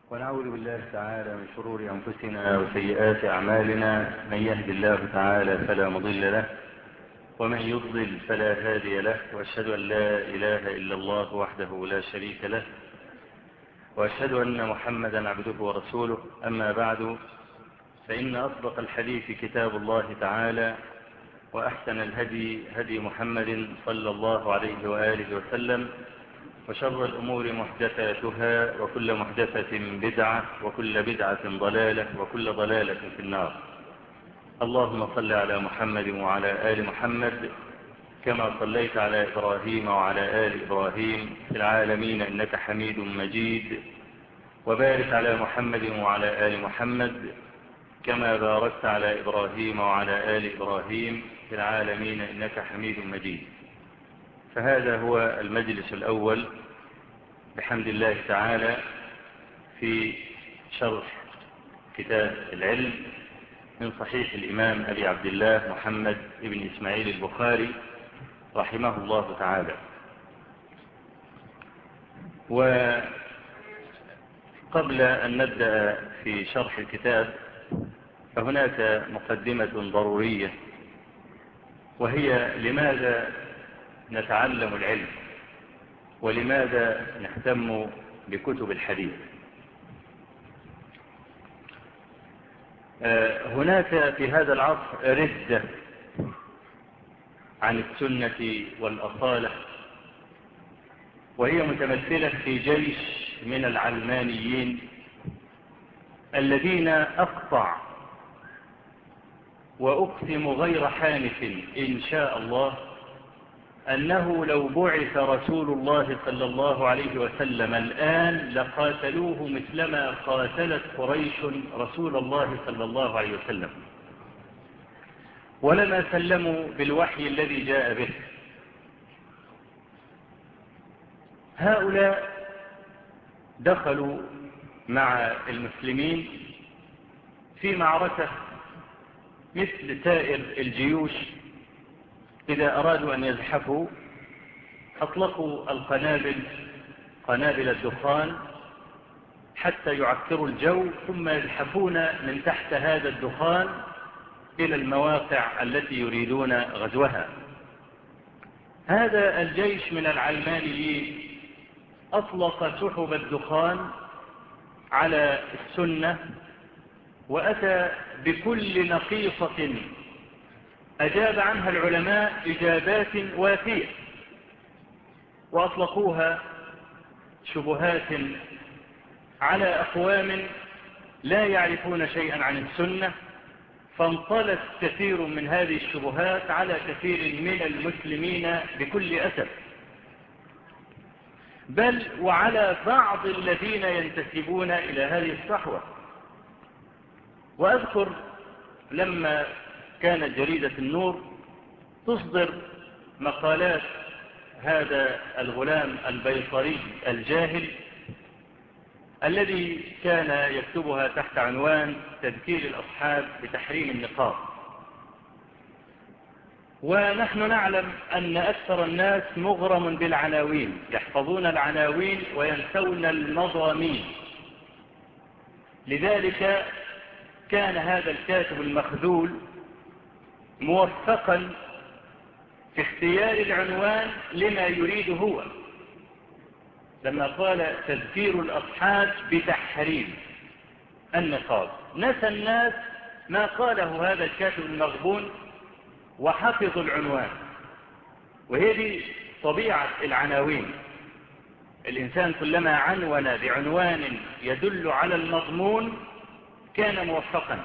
ونعوذ بالله تعالى من شرور أنفسنا وسيئات أعمالنا. من يهد الله تعالى فلا مضل له ومن يضلل فلا هادي له، وأشهد أن لا إله إلا الله وحده لا شريك له، وأشهد أن محمدا عبده ورسوله. أما بعد، فإن أصدق الحديث كتاب الله تعالى، وأحسن الهدي هدي محمد صلى الله عليه وآله وسلم، وشر الأمور محدثاتها، وكل محدثة بدعة، وكل بدعة ضلالة، وكل ضلالة في النار. اللهم صل على محمد وعلى آل محمد كما صليت على إبراهيم وعلى آل إبراهيم في العالمين إنك حميد مجيد، وبارك على محمد وعلى آل محمد كما باركت على إبراهيم وعلى آل إبراهيم في العالمين إنك حميد مجيد. فهذا هو المجلس الأول بحمد الله تعالى في شرح كتاب العلم من صحيح الإمام أبي عبد الله محمد بن إسماعيل البخاري رحمه الله تعالى. وقبل أن نبدأ في شرح الكتاب فهناك مقدمة ضرورية، وهي لماذا نتعلم العلم ولماذا نهتم بكتب الحديث. هناك في هذا العصر ردة عن السنة والأصالة، وهي متمثلة في جيش من العلمانيين الذين أقطع وأقسم غير حانف إن شاء الله أنه لو بعث رسول الله صلى الله عليه وسلم الآن لقاتلوه مثلما قاتلت قريش رسول الله صلى الله عليه وسلم، ولما سلموا بالوحي الذي جاء به. هؤلاء دخلوا مع المسلمين في معركة مثل سائر الجيوش. إذا أرادوا أن يزحفوا أطلقوا قنابل الدخان حتى يعكروا الجو، ثم يزحفون من تحت هذا الدخان إلى المواقع التي يريدون غزوها. هذا الجيش من العلمانيين أطلق سحب الدخان على السنة، وأتى بكل نقيصة أجاب عنها العلماء إجابات وافية، وأطلقوها شبهات على أقوام لا يعرفون شيئا عن السنة، فانطلت كثير من هذه الشبهات على كثير من المسلمين بكل أسف، بل وعلى بعض الذين ينتسبون إلى هذه الصحوة. وأذكر لما كانت جريدة النور تصدر مقالات هذا الغلام البيطري الجاهل الذي كان يكتبها تحت عنوان تذكير الأصحاب بتحريم النقاب. ونحن نعلم أن أكثر الناس مغرم بالعناوين، يحفظون العناوين وينسون المضامين. لذلك كان هذا الكاتب المخذول موفقا في اختيار العنوان لما يريد هو، لما قال تذكير الأصحاب بتحريم النقاب. نسى الناس ما قاله هذا الكاتب المغبون وحفظوا العنوان. وهي دي طبيعة العناوين. الإنسان كلما عنون بعنوان يدل على المضمون كان موفقا،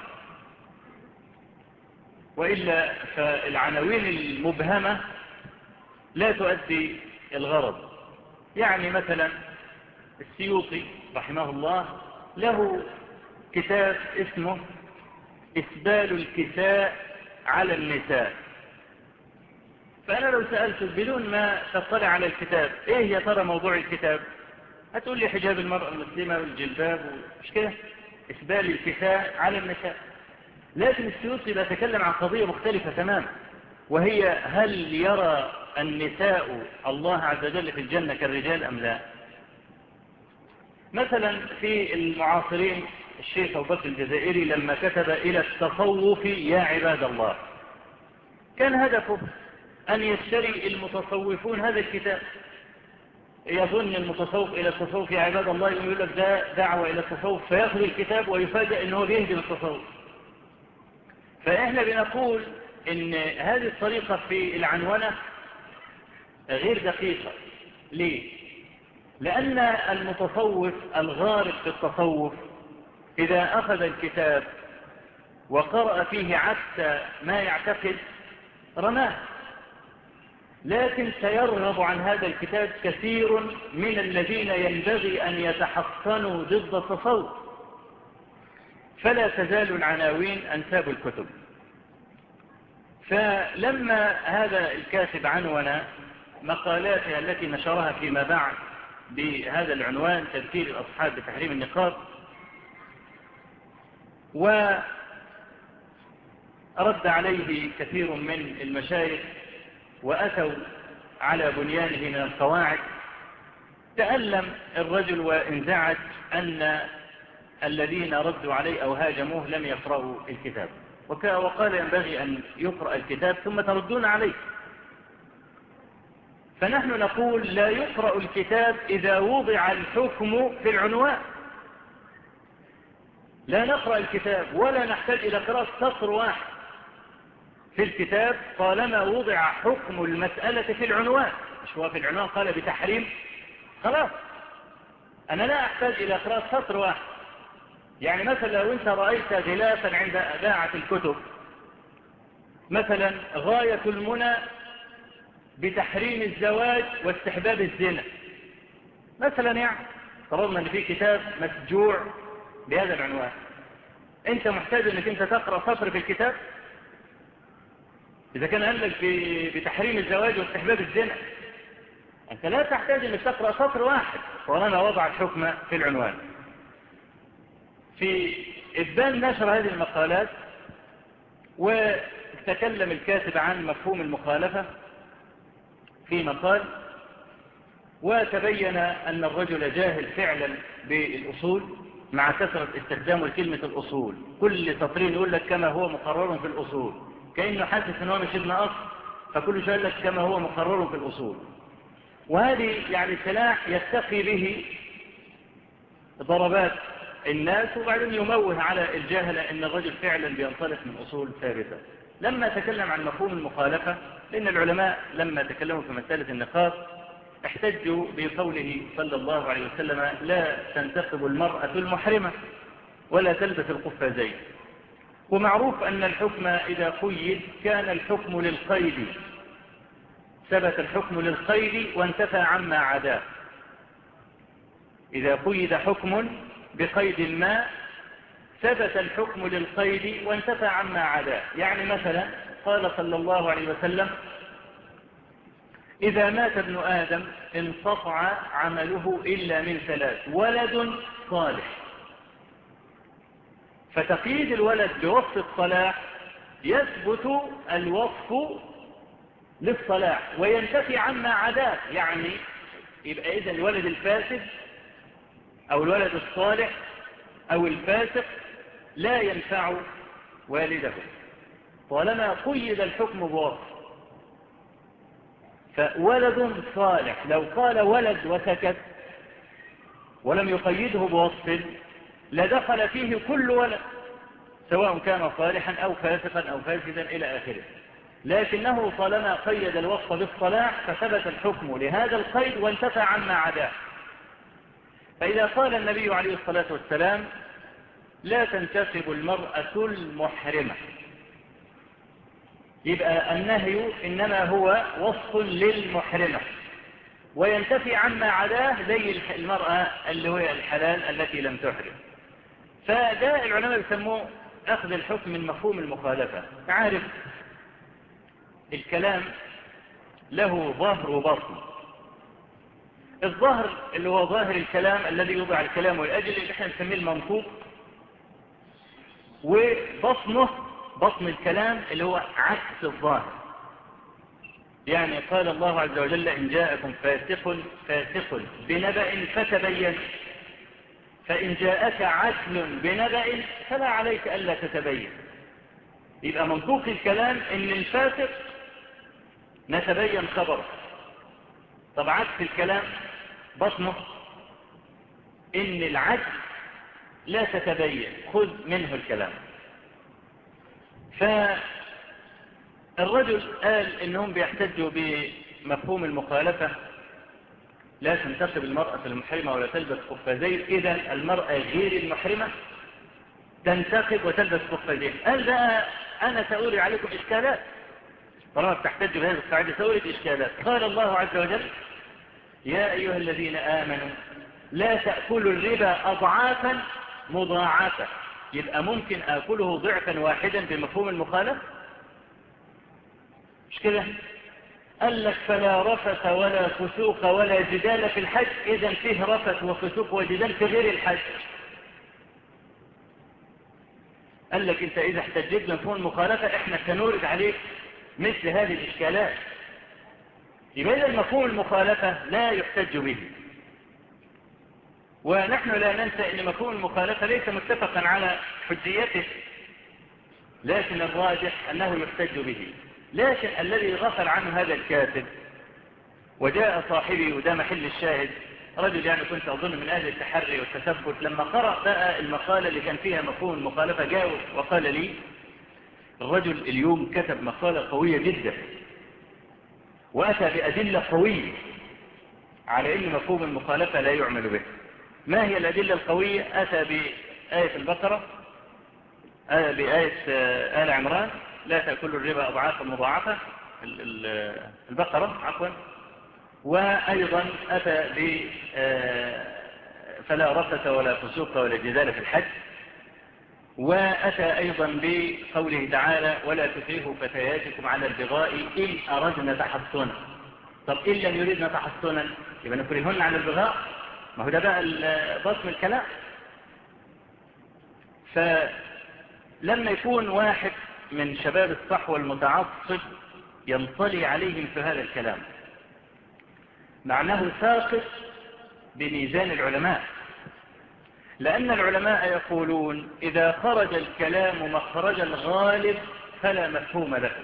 وإلا فالعناوين المبهمة لا تؤدي الغرض. يعني مثلا السيوطي رحمه الله له كتاب اسمه إسبال الكساء على النساء. فأنا لو سألت بدون ما تطلع على الكتاب إيه يا ترى موضوع الكتاب، هتقول لي حجاب المرأة المسلمة والجلباب، مش كده؟ إسبال الكساء على النساء. لكن السيوطي بيتكلم عن قضية مختلفة تماما، وهي هل يرى النساء الله عز وجل في الجنة كالرجال أم لا؟ مثلا في المعاصرين الشيخ أبو بكر الجزائري لما كتب إلى التصوف يا عباد الله، كان هدفه أن يشتري المتصوفون هذا الكتاب. يظن المتصوف إلى التصوف يا عباد الله يقول لك ده دعوة إلى التصوف، فيأخذ الكتاب ويفاجأ أنه بيهدم التصوف. فإحنا بنقول إن هذه الطريقة في العنونة غير دقيقة. ليه؟ لأن المتصوف الغارق في التصوف إذا أخذ الكتاب وقرأ فيه عكس ما يعتقد رماه، لكن سيرغب عن هذا الكتاب كثير من الذين ينبغي أن يتحصنوا ضد التصوف، فلا تزال العناوين أنساب الكتب. فلما هذا الكاتب عنون مقالاته التي نشرها فيما بعد بهذا العنوان تذكير الأصحاب بتحريم النقاب، ورد عليه كثير من المشايخ وأتوا على بنيانه من القواعد، تألم الرجل وانزعج أن الذين ردوا عليه أو هاجموه لم يقرأوا الكتاب، وقال ينبغي أن يقرأ الكتاب ثم تردون عليه. فنحن نقول لا يقرأ الكتاب إذا وضع الحكم في العنوان. لا نقرأ الكتاب ولا نحتاج إلى قراءة سطر واحد في الكتاب طالما وضع حكم المسألة في العنوان. مش هو في العنوان قال بتحريم، خلاص أنا لا أحتاج إلى قراءة سطر واحد. يعني مثلا لو أنت رأيت غلافا عند باعة الكتب مثلا غاية المنى بتحريم الزواج واستحباب الزنا مثلا، يعني طالما ان في كتاب مسجوع بهذا العنوان، انت محتاج انك انت تقرأ سطر في الكتاب اذا كان قال لك بتحريم الزواج واستحباب الزنا؟ انت لا تحتاج انك تقرأ سطر واحد طالما وضع الحكم في العنوان. في إبان نشر هذه المقالات وتكلم الكاتب عن مفهوم المخالفة في مقال، وتبين أن الرجل جاهل فعلا بالأصول مع كثرة استخدامه لكلمة الأصول. كل سطرين يقول لك كما هو مقرر في الأصول، كأنه حاسس أنه مش ابن أصل، فكل شيء يقول لك كما هو مقرر في الأصول. وهذه يعني سلاح يتقي به ضربات الناس، وبعدين يموه على الجاهلة ان الرجل فعلا بينطلق من اصول ثابتة. لما تكلم عن مفهوم المخالفة، لان العلماء لما تكلموا في مسألة النقاب احتجوا بقوله صلى الله عليه وسلم لا تنتقب المرأة المحرمة ولا تلبس القفازين. ومعروف ان الحكم اذا قيد كان الحكم للقيد، ثبت الحكم للقيد وانتفى عما عداه. إذا قيد حكم بقيد ما ثبت الحكم للقيد وانتفى عما عداه. يعني مثلا قال صلى الله عليه وسلم إذا مات ابن آدم انقطع عمله إلا من ثلاث: ولد صالح. فتقييد الولد بوصف الصلاح يثبت الوصف للصلاح وينتفي عما عداه. يعني يبقى إذا الولد الفاسد أو الولد الصالح أو الفاسق لا ينفع والده طالما قيد الحكم بوصف. فولد صالح لو قال ولد وسكت ولم يقيده بوصف لدخل فيه كل ولد سواء كان صالحا أو فاسقا أو فاسدا إلى آخره، لكنه طالما قيد الوصف بالصلاح فثبت الحكم لهذا القيد وانتفى عما عداه. فإذا قال النبي عليه الصلاة والسلام لا تنتخب المرأة المحرمة، يبقى النهي إنما هو وصف للمحرمة وينتفي عما عداه زي المرأة اللي هو الحلال التي لم تحرم. فده العلماء يسموه أخذ الحكم من مفهوم المخالفة. عارف الكلام له ظاهر وباطن. الظاهر اللي هو ظاهر الكلام الذي يوضع الكلام والأجل اللي احنا نسميه المنطوق، وبطنه بطن الكلام اللي هو عكس الظاهر. يعني قال الله عز وجل إن جاءكم فاسق بنبأ فتبين. فإن جاءك عدل بنبأ فلا عليك ألا تتبين. يبقى منطوق الكلام إن الفاسق نتبين خبره. طب عكس الكلام بطنه إن العدل لا تتبين، خذ منه الكلام. فالرجل قال إنهم بيحتجوا بمفهوم المخالفة، لا تنتقب المرأة المحرمة ولا تلبس قفازين، إذا المرأة غير المحرمة تنتقب وتلبس قفازين. قال بقى أنا سأوري عليكم إشكالات، طالما بتحتج بهذه القاعدة سأورد إشكالات. قال الله عز وجل: يا أيها الذين آمنوا لا تأكلوا الربا أضعافا مضاعفة. يبقى ممكن آكله ضعفا واحدا بمفهوم المخالفة، مش كده؟ قال لك: فلا رفث ولا فسوق ولا جدال في الحج. إذن فيه رفث وفسوق وجدال في غير الحج. قال لك: انت إذا احتجت بمفهوم المخالفة احنا سنورد عليك مثل هذه الإشكالات. يبقى إذا مفهوم المخالفة لا يحتج به، ونحن لا ننسى أن مفهوم المخالفة ليس متفقا على حجيته، لكن الراجح أنه يحتج به. لكن الذي غفل عنه هذا الكاتب وجاء صاحبي، وده محل الشاهد، رجل يعني كنت أظن من أهل التحري والتثبت، لما قرأ بقى المقالة اللي كان فيها مفهوم المخالفة جاء وقال لي: الرجل اليوم كتب مقالة قوية جدا وأتى بأدلة قوية على أن مفهوم المخالفة لا يعمل به. ما هي الأدلة القوية؟ أتى بآية البقرة، بآية آل عمران: لا تأكلوا الربا أضعافا مضاعفة، البقرة عفوا. وأيضا أتى ب فلا رفث ولا فسوق ولا جدال في الحج. وأتى أيضا بقوله تعالى: ولا تكرهوا فتياتكم على البغاء إن أردنا تحصنا. طب إن لم يريدنا تحصنا يبقى نكرهن على البغاء؟ ما هو ده بقى بصم الكلام. فلما يكون واحد من شباب الصحوة المتعصب ينطلي عليهم في هذا الكلام، معناه ساقط بميزان العلماء، لأن العلماء يقولون: إذا خرج الكلام مخرج الغالب فلا مفهوم له.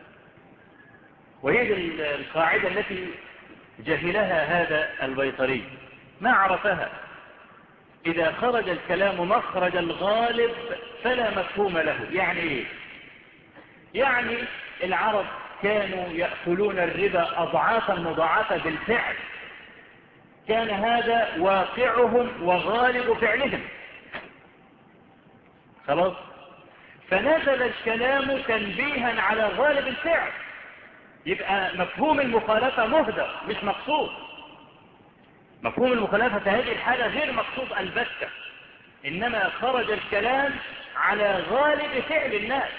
وهي القاعدة التي جهلها هذا البيطري، ما عرفها. إذا خرج الكلام مخرج الغالب فلا مفهوم له. يعني إيه؟ يعني العرب كانوا يأكلون الربا أضعافا مضاعفة بالفعل، كان هذا واقعهم وغالب فعلهم. خلاص؟ فنزل الكلام تنبيها على غالب الفعل، يبقى مفهوم المخالفة مهدر مش مقصود. مفهوم المخالفة في هذه الحالة غير مقصود البتة، إنما خرج الكلام على غالب فعل الناس،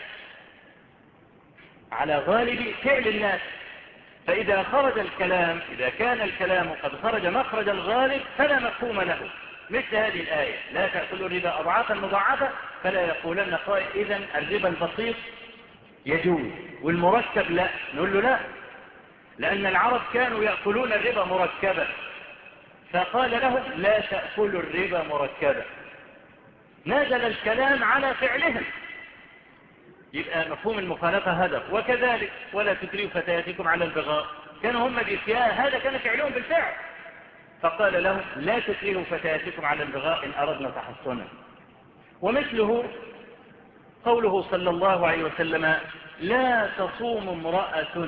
على غالب فعل الناس. فإذا خرج الكلام، إذا كان الكلام قد خرج مخرج الغالب فلا مفهوم له. مثل هذه الآية: لا تأكلوا الربا أضعافا مضاعفة، فلا يقولن قائل إذن الربا البسيط يجوز والمركب لا. نقول له لا، لأن العرب كانوا يأكلون الربا مركبا، فقال لهم: لا تأكلوا الربا مركبا. نزل الكلام على فعلهم، يبقى مفهوم المخالفة هدف. وكذلك: ولا تكرهوا فتياتكم على البغاء، كانوا هم بإتياء هذا كان فعلهم بالفعل، فقال لهم: لا تكرهوا فتياتكم على البغاء إن أردنا تحصنا. ومثله قوله صلى الله عليه وسلم: لا تصوم امرأة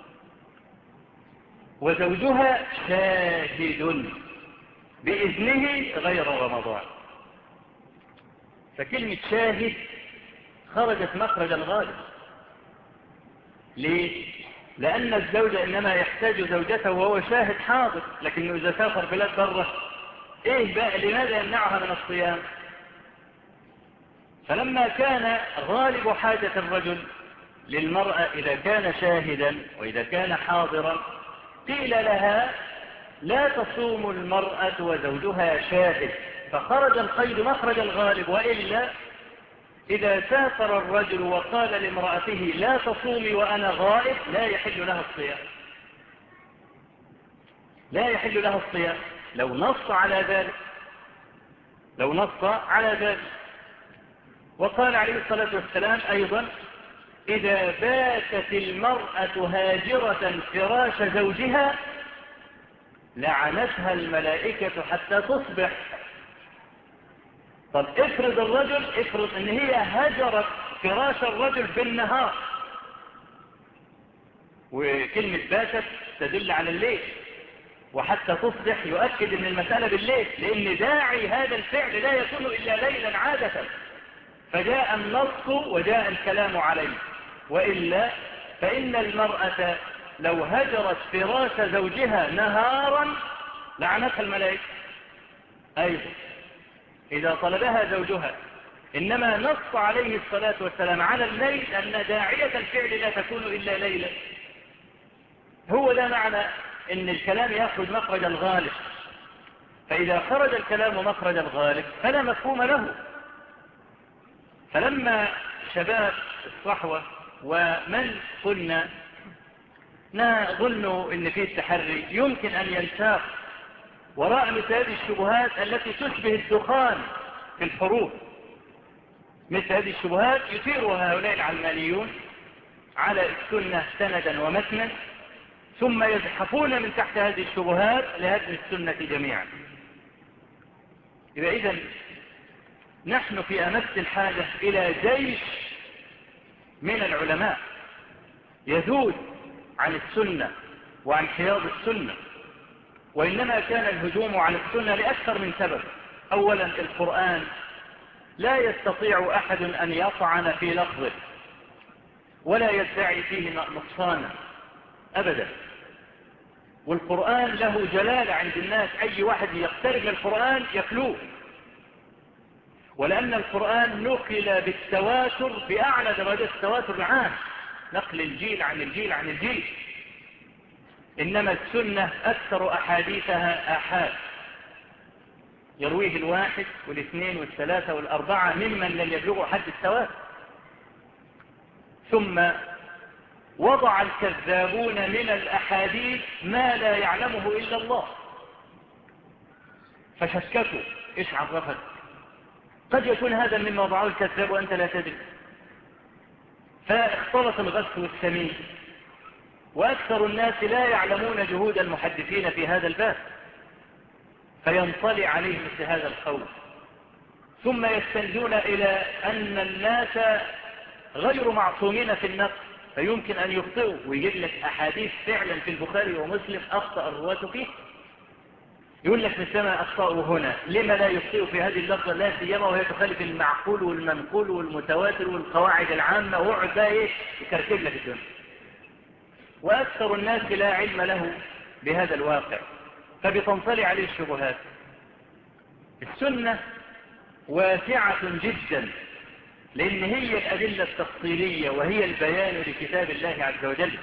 وزوجها شاهد بإذنه غير رمضان. فكلمة شاهد خرجت مخرج الغالب. ليه؟ لأن الزوج إنما يحتاج زوجته وهو شاهد حاضر، لكنه إذا سافر بلاد بره إيه بقى؟ لماذا يمنعها من الصيام؟ فلما كان غالب حاجة الرجل للمرأة إذا كان شاهدا وإذا كان حاضرا، قيل لها: لا تصوم المرأة وزوجها شاهد، فخرج القيد مخرج الغالب. وإلا إذا سافر الرجل وقال لامرأته: لا تصومي وأنا غائب، لا يحل لها الصيام، لا يحل لها الصيام لو نص على ذلك. لو نص على ذلك. وقال عليه الصلاة والسلام أيضا: إذا باتت المرأة هاجرة فراش زوجها لعنتها الملائكة حتى تصبح. طب افرض ان هي هجرت فراش الرجل بالنهار، وكلمة باتت تدل على الليل، وحتى تصبح يؤكد ان المسألة بالليل، لان داعي هذا الفعل لا يكون الا ليلا عادة، فجاء النص وجاء الكلام عليه. وإلا فإن المرأة لو هجرت فراش زوجها نهارا لعنتها الملائكة أيضا إذا طلبها زوجها. إنما نص عليه الصلاة والسلام على الليل أن داعية الفعل لا تكون إلا ليلا. هو ده معنى أن الكلام يأخذ مخرج الغالب، فإذا خرج الكلام مخرج الغالب فلا مفهوم له. فلما شباب الصحوة ومن قلنا نظن أن فيه التحري يمكن أن ينساق وراء مثل هذه الشبهات التي تشبه الدخان في الحروب، مثل هذه الشبهات يثيرها هؤلاء العلمانيون على السنة سندا ومتنا، ثم يزحفون من تحت هذه الشبهات لهدم السنة جميعا. إذن نحن في أمس الحاجة إلى جيش من العلماء يذود عن السنة وعن حياض السنة. وإنما كان الهجوم على السنة لأكثر من سبب. أولا القرآن لا يستطيع أحد أن يطعن في لفظه ولا يدعي فيه نقصانا أبدا، والقرآن له جلالة عند الناس، أي واحد يقترب من القرآن يخلوه. ولأن القرآن نقل بالتواتر بأعلى درجة التواتر العام، نقل الجيل عن الجيل عن الجيل. إنما السنة أكثر أحاديثها آحاد يرويه الواحد والاثنين والثلاثة والأربعة ممن لم يبلغوا حد التواتر. ثم وضع الكذابون من الأحاديث ما لا يعلمه إلا الله، فشككوا إيش عرفت، قد يكون هذا مما وضعه الكذاب وأنت لا تدري. فاختلط الغث والسمين، وأكثر الناس لا يعلمون جهود المحدثين في هذا الباب، فينطلي عليه مثل هذا الخوف. ثم يستندون إلى أن الناس غير معصومين في النقل، فيمكن أن يخطئوا، ويجد لك أحاديث فعلا في البخاري ومسلم أخطأ الرواة فيه، يقول لك مثلما أخطأوا هنا لما لا يخطئوا في هذه اللفظة، لا سيما وهي تخالف المعقول والمنقول والمتواتر والقواعد العامة، وقعد بقى إيه يكركب لك الدنيا. وأكثر الناس لا علم له بهذا الواقع، فبتنطلي عليه الشبهات. السنة واسعة جدا، لأن هي الأدلة التفصيلية وهي البيان لكتاب الله عز وجل.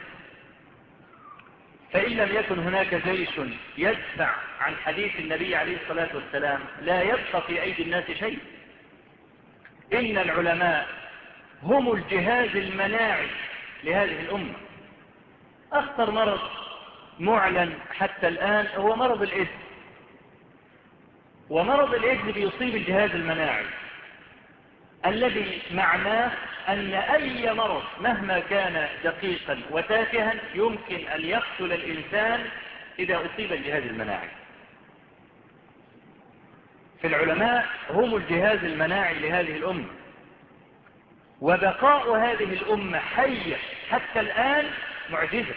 فإن لم يكن هناك جيش يدفع عن حديث النبي عليه الصلاة والسلام لا يبقى في أيدي الناس شيء. إن العلماء هم الجهاز المناعي لهذه الأمة. أخطر مرض معلن حتى الآن هو مرض الإيدز، ومرض الإيدز بيصيب الجهاز المناعي، الذي معناه أن أي مرض مهما كان دقيقا وتافها يمكن أن يقتل الإنسان إذا أصيب الجهاز المناعي. فالعلماء هم الجهاز المناعي لهذه الأمة، وبقاء هذه الأمة حية حتى الآن معجزة.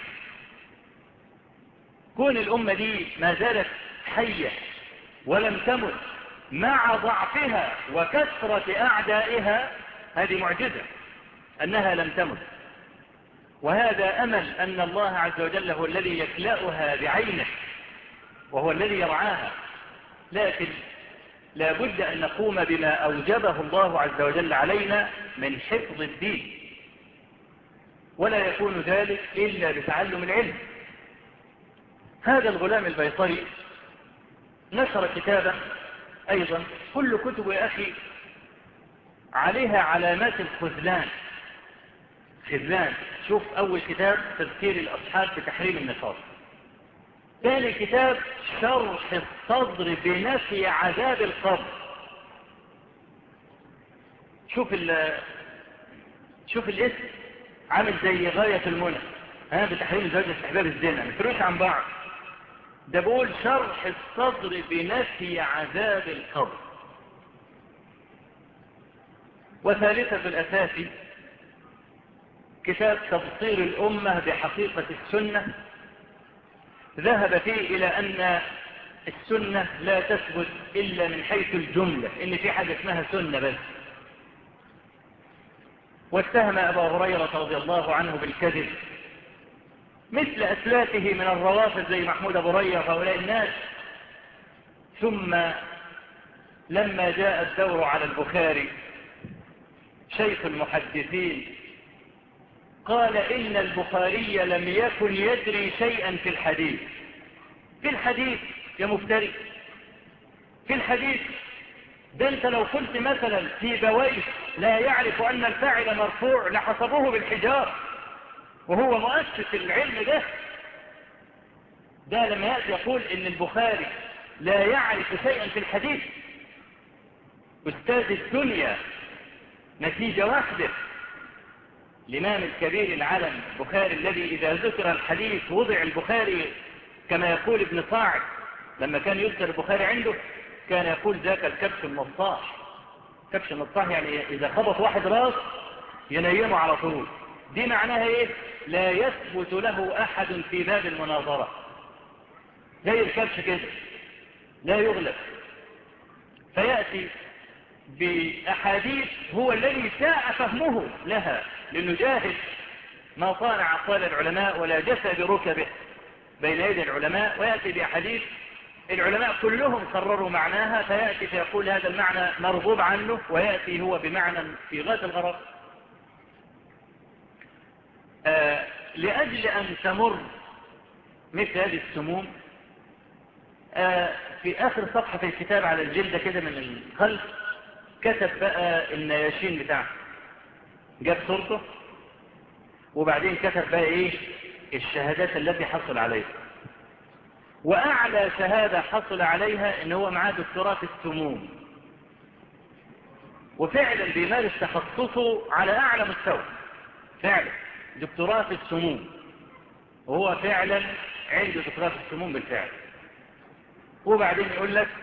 كون الأمة دي ما زالت حية ولم تمت مع ضعفها وكثرة أعدائها، هذه معجزة أنها لم تمت. وهذا أمل أن الله عز وجل هو الذي يكلأها بعينه وهو الذي يرعاها. لكن لا بد أن نقوم بما أوجبه الله عز وجل علينا من حفظ الدين، ولا يكون ذلك إلا بتعلم العلم. هذا الغلام البيطري نشر كتابا أيضا، كل كتب يا أخي عليها علامات الخذلان. خذلان. شوف أول كتاب تذكير الأصحاب بتحريم النقاب، ثاني كتاب شرح الصدر بنفي عذاب القبر، شوف الاسم عامل زي غاية المنى، بتحريم الزواج واستحباب الزنا، مفروش عن بعض. ده بقول شرح الصدر بنفي عذاب القبر. وثالثة الأساس كتاب تبصير الأمة بحقيقة السنة، ذهب فيه إلى أن السنة لا تثبت إلا من حيث الجملة، إن في حاجة اسمها سنة بس. واتهم أبا هريرة رضي الله عنه بالكذب مثل أسلافه من الروافض زي محمود أبو ريا وهؤلاء الناس. ثم لما جاء الدور على البخاري شيخ المحدثين قال إن البخاري لم يكن يدري شيئا في الحديث. في الحديث يا مفتري، في الحديث ده انت لو قلت مثلا في بويس لا يعرف أن الفاعل مرفوع لحسبوه بالحجار، وهو مؤسس العلم ده لما يأتي يقول إن البخاري لا يعرف شيئا في الحديث، أستاذ الدنيا، نتيجة واحدة. الإمام الكبير العالم البخاري الذي إذا ذكر الحديث وضع البخاري كما يقول ابن صاعد لما كان يذكر البخاري عنده كان يقول ذاك الكبش النصاح. كبش النصاح يعني إذا خبط واحد راس ينيمه على طول. دي معناها إيه؟ لا يثبت له أحد في باب المناظرة، زي الكبش كده لا يغلب. فيأتي بأحاديث هو الذي ساء فهمه لها، لأنه جاهل ما صانع أقوال العلماء ولا جثى بركبه بين يدي العلماء، ويأتي بأحاديث العلماء كلهم قرروا معناها، فيأتي فيقول هذا المعنى مرغوب عنه، ويأتي هو بمعنى في غاية الغرض. لأجل أن تمر مثل هذه السموم، في آخر صفحة في الكتاب على الجلدة كده من الخلف كتب بقى النياشين بتاعه، جاب صورته وبعدين كتب بقى ايه الشهادات التي حصل عليها. وأعلى شهادة حصل عليها إن هو معاه دكتوراه في السموم، وفعلا بيمارس تخصصه على أعلى مستوى، فعلا دكتوراه في السموم، وهو فعلا عنده دكتوراه في السموم بالفعل. وبعدين يقول لك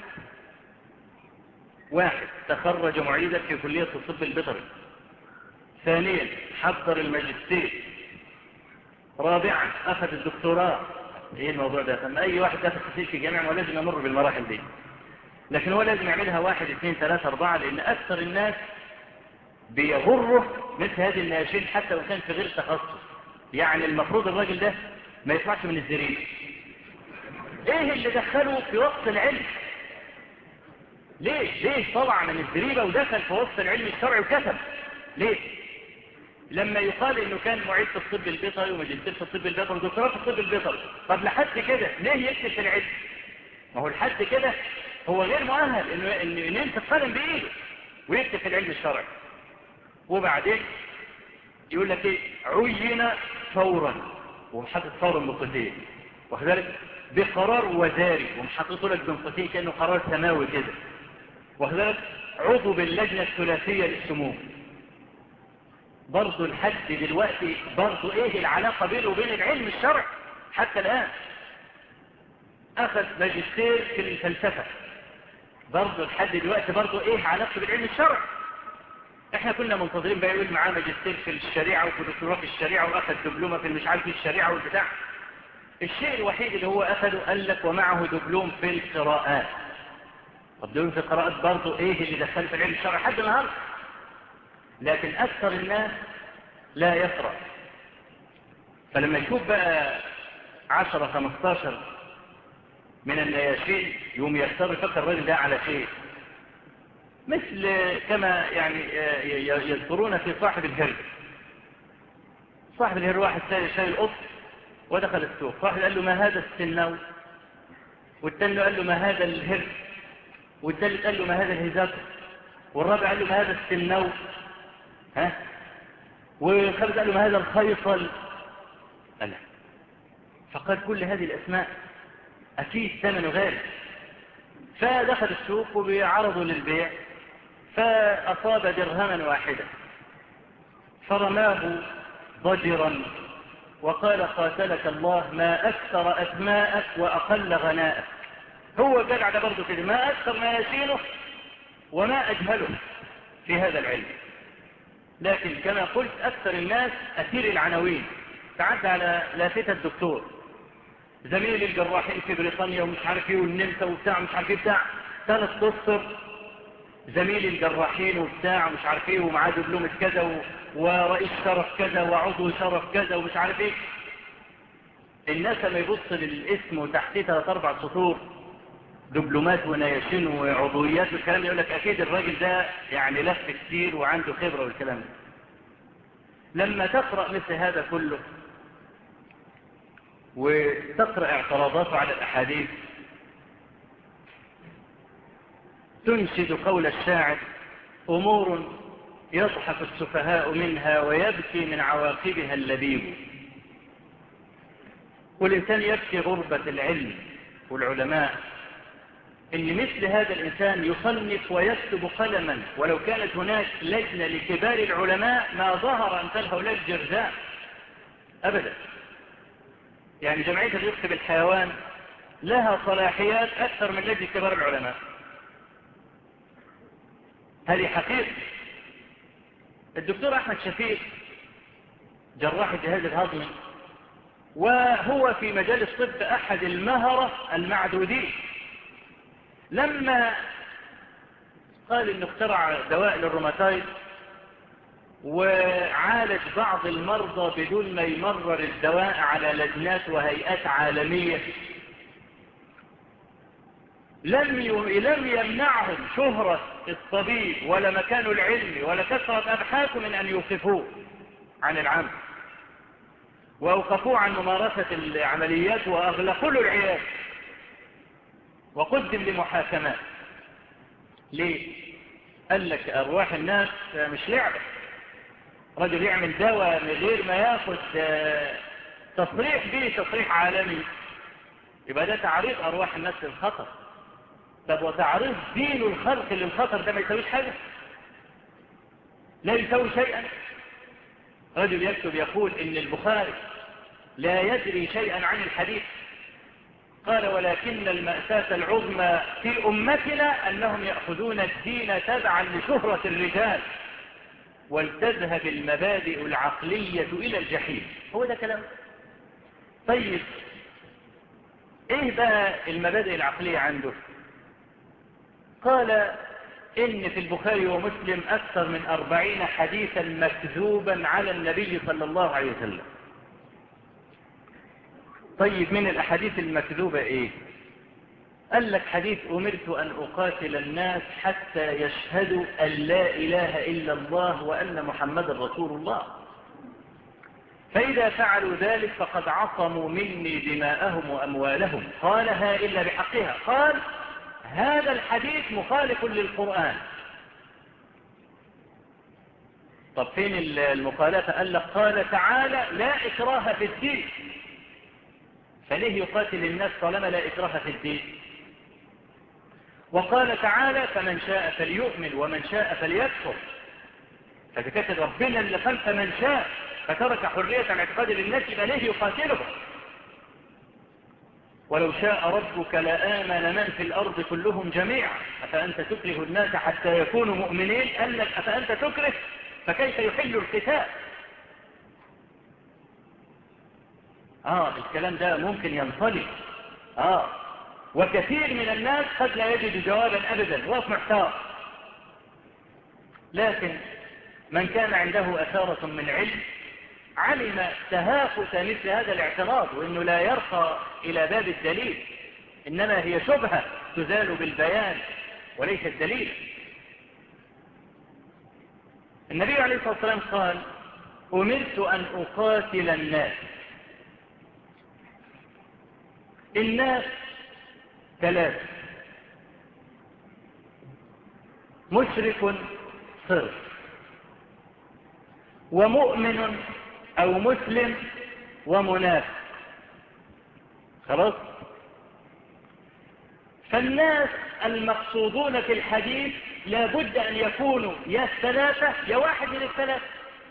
واحد تخرج معيدا في كلية الطب البيطري، ثانيا حضر الماجستير، رابعا أخذ الدكتوراه. ايه الموضوع ده؟ لما اي واحد داخل تسجيل في جامعة هو لازم يمر بالمراحل دي، لكن هو لازم يعملها 1 2 3 4، لان اكثر الناس بيغره مثل هذه الناشين حتى لو كان في غير تخصص. يعني المفروض الراجل ده ما يطلعش من الزريبة. ايه اللي دخله في وسط العلم؟ ليه طلع من الزريبة ودخل في وسط العلم الشرعي وكتب؟ ليه؟ لما يقال انه كان معيد في الطب البيطري وماجستير في الطب البيطري ودكتوراه في الطب البيطري، طب لحد كده ليه يكتب في العلم؟ ما هو لحد كده هو غير مؤهل انه يمسك قلم بايده ويكتب في العلم الشرعي. وبعدين يقول لك ايه؟ عين فورا، ومحطط فورا بقتين، وكذلك بقرار وزاري ومحطط لك بقتين كانه قرار سماوي كده، وكذلك عضو باللجنه الثلاثيه للسموم. برضه لحد دلوقتي برضه ايه العلاقة بينه وبين العلم الشرعي حتى الآن؟ أخذ ماجستير في الفلسفة، برضه لحد دلوقتي برضه ايه علاقة بالعلم الشرعي؟ احنا كنا منتظرين بقى يقول معاه ماجستير في الشريعة وفي دكتوراه في الشريعة واخذ دبلومة في مش عارف الشريعة والبتاع. الشيء الوحيد اللي هو أخذه قال لك ومعه دبلوم في القراءات. طب دبلوم في القراءات برضه ايه اللي دخل في العلم الشرعي حد النهارده؟ لكن أكثر الناس لا يقرأ. فلما يشوف بقى 10 15 من النياشين يوم يختار فكر الرجل ده على شيء، مثل كما يعني يذكرون في صاحب الهر. صاحب الهر واحد شاي القط ودخل السوق، واحد قال له ما هذا السنو، والثاني قال له ما هذا الهر، والثالث قال له ما هذا الهزاق، والرابع قال له ما هذا السنو، والخامس قال له ما هذا الخيصل. قال فقال كل هذه الأسماء أكيد ثمنه غالي. فدخل السوق وبيعرضوا للبيع، فالراجل إذا أصاب درهما واحدا فرماه ضجرا وقال قاتلك الله ما أكثر أسماءك وأقل غناءك. هو قال على برضه كده ما أكثر ما يشينه وما أجهله في هذا العلم. لكن كما قلت أكثر الناس أثير العناوين. تعدى على لافتة الدكتور زميل الجراحين في بريطانيا ومش عارف ايه والنمسا وبتاع مش عارف ايه بتاع 3 أسطر زميل الجراحين وبتاع مش عارف ايه ومعاه دبلومة كذا ورئيس شرف كذا وعضو شرف كذا ومش عارف ايه. الناس لما يبص للاسم وتحتيه 3-4 سطور دبلومات ونياشين وعضويات والكلام يقول لك اكيد الراجل ده يعني لف كتير وعنده خبرة والكلام ده. لما تقرأ مثل هذا كله وتقرأ اعتراضاته على الأحاديث تنشد قول الشاعر أمور يضحك السفهاء منها ويبكي من عواقبها اللبيب. والإنسان يبكي غربة العلم والعلماء إن مثل هذا الإنسان يصنف ويكتب قلما ولو كانت هناك لجنة لكبار العلماء ما ظهر أمثال هؤلاء الجرذاء أبدا. يعني جمعية الرفق بالحيوان لها صلاحيات أكثر من لجنة كبار العلماء. هذه حقيقة. الدكتور أحمد شفيق جراح الجهاز الهضمي وهو في مجال الطب أحد المهرة المعدودين. لما قال إنه اخترع دواء للروماتايد وعالج بعض المرضى بدون ما يمرر الدواء على لجنات وهيئات عالمية لم يمنعهم شهرة الطبيب ولا مكانه العلمي ولا كثرة أبحاثه من أن يوقفوه عن العمل وأوقفوه عن ممارسة العمليات وأغلقوا له العيادة وقدم لمحاكمات. ليه؟ قال لك أرواح الناس مش لعبة. رجل يعمل دواء من غير ما ياخد تصريح به تصريح عالمي يبقى ده تعريض أرواح الناس للخطر. طب وتعريض دين الخلق للخطر ده ما يسويش حاجة؟ لا يسوي شيئا. رجل يكتب يقول إن البخاري لا يدري شيئا عن الحديث. قال ولكن المأساة العظمى في أمتنا أنهم يأخذون الدين تبعا لشهرة الرجال ولتذهب المبادئ العقلية إلى الجحيم. هو ده كلام. طيب إيه بقى المبادئ العقلية عنده؟ قال إن في البخاري ومسلم أكثر من 40 حديثا مكذوبا على النبي صلى الله عليه وسلم. طيب من الأحاديث المكذوبة إيه؟ قال لك حديث أمرت أن أقاتل الناس حتى يشهدوا أن لا إله إلا الله وأن محمد رسول الله فإذا فعلوا ذلك فقد عصموا مني دماءهم وأموالهم. قالها إلا بحقها. قال هذا الحديث مخالف للقرآن. طب فين المخالفة؟ قال لك قال تعالى لا إكراه في الدين. فليه يقاتل الناس طالما لا إكراه في الدين؟ وقال تعالى فمن شاء فليؤمن ومن شاء فليكفر. فكتب ربنا اللي خلف من شاء فترك حرية الاعتقاد للناس يبقى ليه يقاتلهم؟ ولو شاء ربك لآمن من في الأرض كلهم جميعا أفأنت تكره الناس حتى يكونوا مؤمنين. قال لك أفأنت تكره فكيف يحل القتال؟ الكلام ده ممكن ينطلق. وكثير من الناس قد لا يجد جوابا أبدا وهو محتار. لكن من كان عنده أثارة من علم علم تهافت مثل هذا الاعتراض وأنه لا يرقى إلى باب الدليل إنما هي شبهة تزال بالبيان وليس الدليل. النبي عليه الصلاة والسلام قال أمرت أن أقاتل الناس. الناس 3: مشرك صرف ومؤمن أو مسلم ومنافق. خلاص. فالناس المقصودون في الحديث لابد أن يكونوا يا الثلاثة يا واحد من الثلاثة.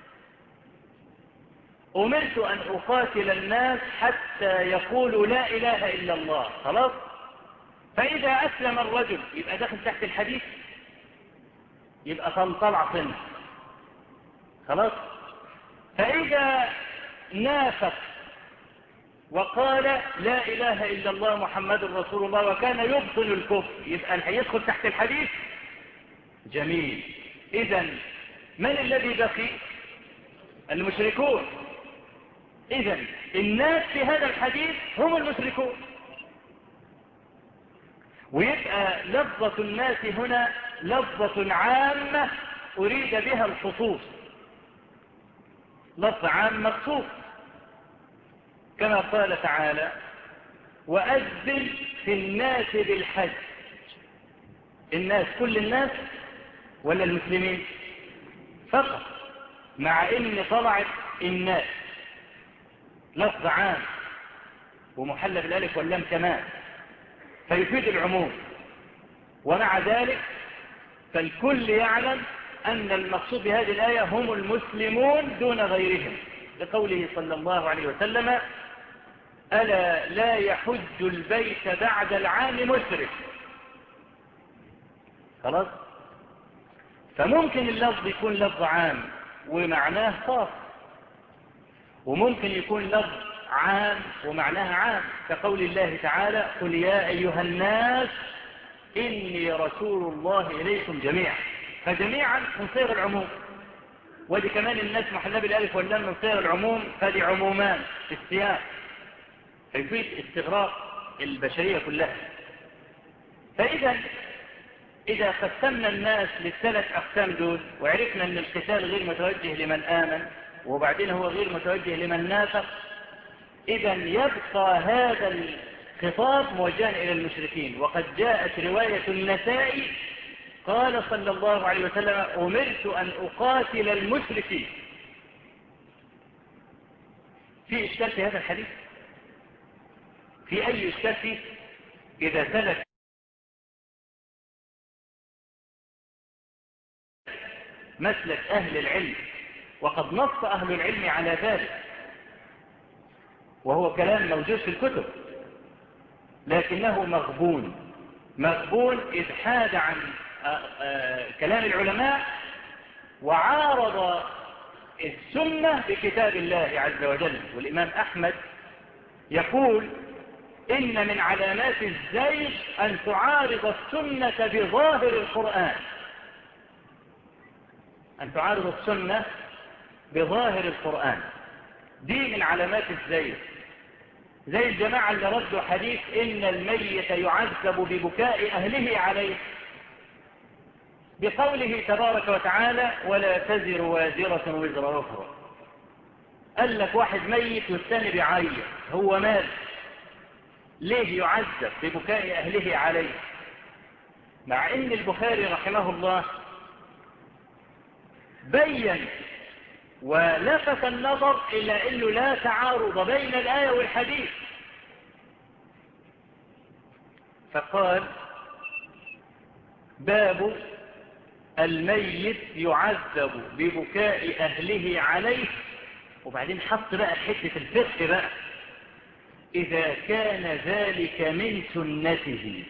أمرت أن أقاتل الناس حتى يقولوا لا إله إلا الله، خلاص. فإذا أسلم الرجل يبقى داخل تحت الحديث، يبقى طلع صنف، خلاص. فإذا نافق وقال لا إله إلا الله محمد رسول الله وكان يبطل الكفر، يبقى هيدخل تحت الحديث. جميل. إذن من الذي بقي؟ المشركون. إذن الناس في هذا الحديث هم المشركون، ويبقى لفظة الناس هنا لفظة عامة أريد بها الخصوص، لفظ عام مخصوص، كما قال تعالى وأذن في الناس بالحج. الناس كل الناس ولا المسلمين فقط؟ مع ان طلعت الناس لفظ عام ومحلى بالالف واللام كمان، فيفيد العموم. ومع ذلك فالكل يعلم أن المقصود بهذه الآية هم المسلمون دون غيرهم، لقوله صلى الله عليه وسلم ألا لا يحج البيت بعد العام مشرك. خلاص. فممكن اللفظ يكون لفظ عام ومعناه خاص، وممكن يكون لفظ عام ومعناه عام، كقول الله تعالى قل يا أيها الناس إني رسول الله إليكم جميعا. فجميعا من صيغ العموم، ودي كمان الناس محلى بالالف واللام من صيغ العموم، فدي عمومان في السياق، فيفيد استغراق البشرية كلها. إذا قسمنا الناس للثلاث أقسام دول وعرفنا أن القتال غير متوجه لمن آمن وبعدين هو غير متوجه لمن نافق، إذا يبقى هذا الخطاب موجها إلى المشركين. وقد جاءت رواية النسائي قال صلى الله عليه وسلم أمرت أن أقاتل المشركين. في إشكال في هذا الحديث؟ في أي إشكال فيه؟ إذا سلك مسلك أهل العلم، وقد نص أهل العلم على ذلك، وهو كلام موجود في الكتب، لكنه مغبون إذ حاد عن كلام العلماء وعارض السنة بكتاب الله عز وجل. والإمام أحمد يقول إن من علامات الزيغ أن تعارض السنة بظاهر القرآن، أن تعارض السنة بظاهر القرآن، دي من علامات الزيغ. زي الجماعة اللي ردوا حديث إن الميت يعذب ببكاء أهله عليه بقوله تبارك وتعالى ولا تزر وازرة وزر أخرى. قال لك واحد ميت والثاني بيعيط، هو مات ليه يعذب ببكاء أهله عليه؟ مع إن البخاري رحمه الله بين ولفت النظر إلى أنه لا تعارض بين الآية والحديث، فقال باب الميت يعذب ببكاء أهله عليه، وبعدين حط بقى حتة الفقه بقى إذا كان ذلك من سنته.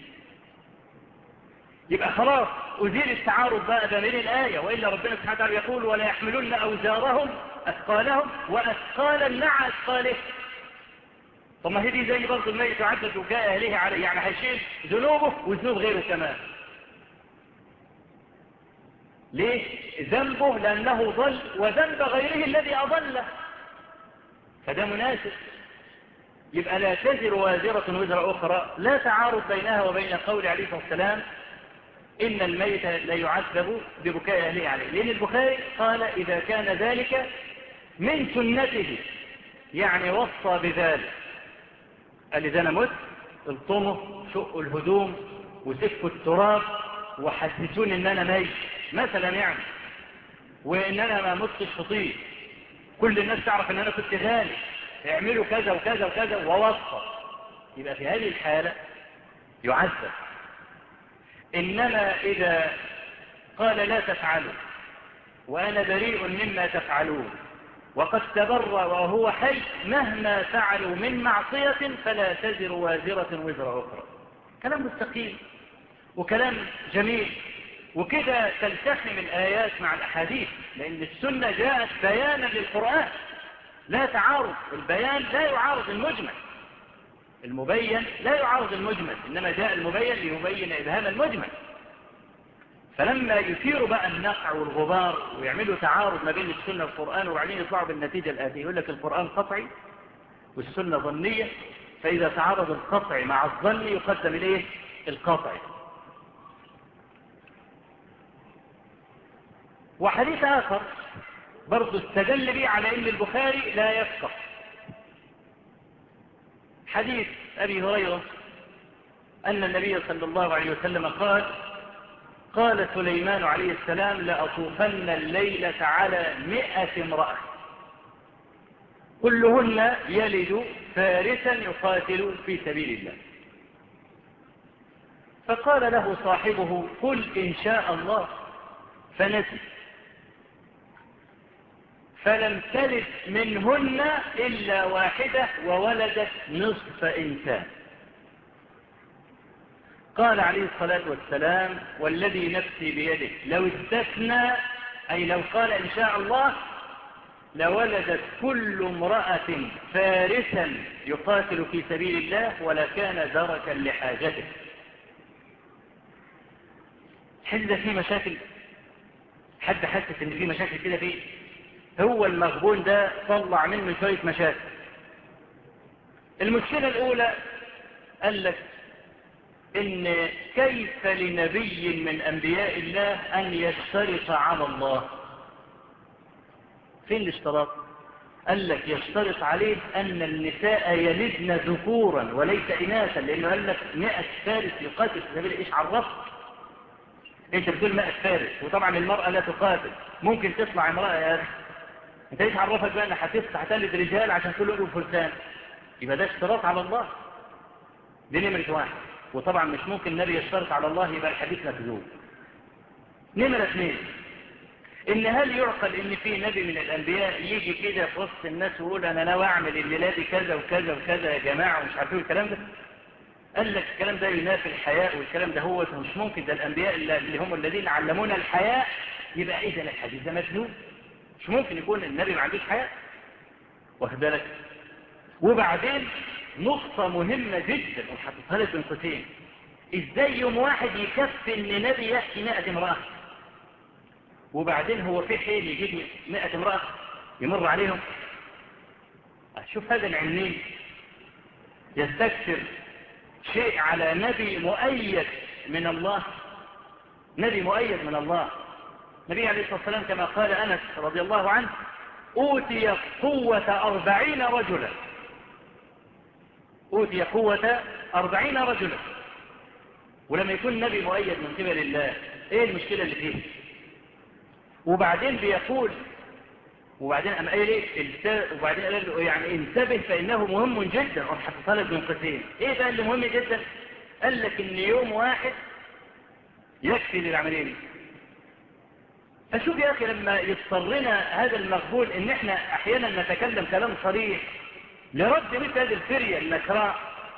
يبقى خلاص أزيل التعارض بقى بين الآية، وإلا ربنا سبحانه وتعالى يقول ولا يحملون أوزارهم أثقالهم وأثقالا مع أثقاله. طب ما هي دي زي برضه الميت يعذب ببكاء أهله عليه، يعني هيشيل ذنوبه وذنوب غيره كمان. ليه؟ ذنبه لأنه ضل وذنب غيره الذي أضله، فده مناسب. يبقى لا تزر وازرة وزر أخرى، لا تعارض بينها وبين قول عليه الصلاة والسلام إن الميت لا يعذب ببكاء أهله عليه، لأن البخاري قال إذا كان ذلك من سنته، يعني وصى بذلك. قال إذا أنا مت الطمه شقوا الهدوم وسفكوا التراب وحسسوني إن أنا ميت مثلا يعني، وإن أنا ما متش خطير، كل الناس تعرف إن أنا كنت غالي، يعملوا كذا وكذا وكذا ووصى، يبقى في هذه الحالة يعذب. إنما إذا قال لا تفعلوا وأنا بريء مما تفعلون، وقد تبرأ وهو حي مهما فعلوا من معصية فلا تزر وازرة وزر أخرى. كلام مستقيم وكلام جميل، وكده تلتحم الآيات مع الأحاديث، لأن السنة جاءت بيانا للقرآن، لا تعارض، البيان لا يعارض المجمل، المبين لا يعارض المجمل، إنما جاء المبين ليبين إبهام المجمل. فلما يثيروا بقى النقع والغبار ويعملوا تعارض ما بين السنة والقرآن وبعدين يطلعوا بالنتيجة الآتية، يقول لك القرآن قطعي والسنة ظنية، فإذا تعارض القطع مع الظن يقدم إليه القطع. وحديث آخر برضو استدل به على أن البخاري لا يفقه، حديث أبي هريرة أن النبي صلى الله عليه وسلم قال سليمان عليه السلام لأطوفن الليلة على 100 امرأة كلهن يلد فارسا يقاتل في سبيل الله. فقال له صاحبه قل إن شاء الله، فنسي، فلم تلد منهن إلا واحدة وولدت نصف إنسان. قال عليه الصلاة والسلام والذي نفسي بيده لو استثنى، أي لو قال إن شاء الله، لولدت كل امرأة فارسا يقاتل في سبيل الله ولكان دركا لحاجته. حد في مشاكل؟ حد حسس ان في مشاكل كده فيه؟ هو المغبون ده طلع منه شوية مشاكل. المشكلة الأولى قال لك إن كيف لنبي من أنبياء الله أن يشترط على الله؟ فين الاشتراط؟ قال لك يشترط عليه أن النساء يلدن ذكورا وليس إناثا، لأنه قال لك 100 فارس يقاتل في سبيل. إيش عرفت؟ أنت بتقول 100 فارس، وطبعا المرأة لا تقاتل، ممكن تطلع امرأة يا أخي. أنت إيش عرفك بقى أن هتلد رجال عشان كل يقولوا فرسان؟ يبقى ده اشتراط على الله، دي نمرة واحد. وطبعا مش ممكن النبي يشترط على الله، يبقى الحديث مكذوب. نمرة 2، إن هل يعقل إن في نبي من الأنبياء يجي كده في وسط الناس ويقول أنا ناوي أعمل الليلة دي كذا وكذا وكذا يا جماعة ومش عارفين الكلام ده؟ قال لك الكلام ده ينافي الحياء، والكلام ده هو مش ممكن، ده الأنبياء اللي هم الذين علمونا الحياء، يبقى إذا الحديث ده مجنون، مش ممكن يكون النبي ما عندوش حياء. واخد بالك؟ وبعدين نقطة مهمة جدا وحطيتها لك بين قوسين، ازاي يوم واحد يكفي ان نبي يحكي 100 امرأة، وبعدين هو في حين يجيب 100 امرأة يمر عليهم؟ شوف هذا العلمين يستكثر شيء على نبي مؤيد من الله، نبي مؤيد من الله. النبي عليه الصلاة والسلام كما قال أنس رضي الله عنه أوتي قوة 40 رجلا، أوتي قوة 40 رجلا. ولما يكون نبي مؤيد من قبل الله ايه المشكلة اللي فيه؟ وبعدين بيقول، وبعدين قام قايل ايه؟ وبعدين قال له يعني انتبه فانه مهم جدا، وحطيتها لك بين قوسين. ايه بقى اللي مهم جدا؟ قال لك ان يوم واحد يكفي للعمليه دي. فشوف يا اخي لما يضطرنا هذا المقبول ان احنا احيانا نتكلم كلام صريح لرد مثل هذه الفريه النكراء،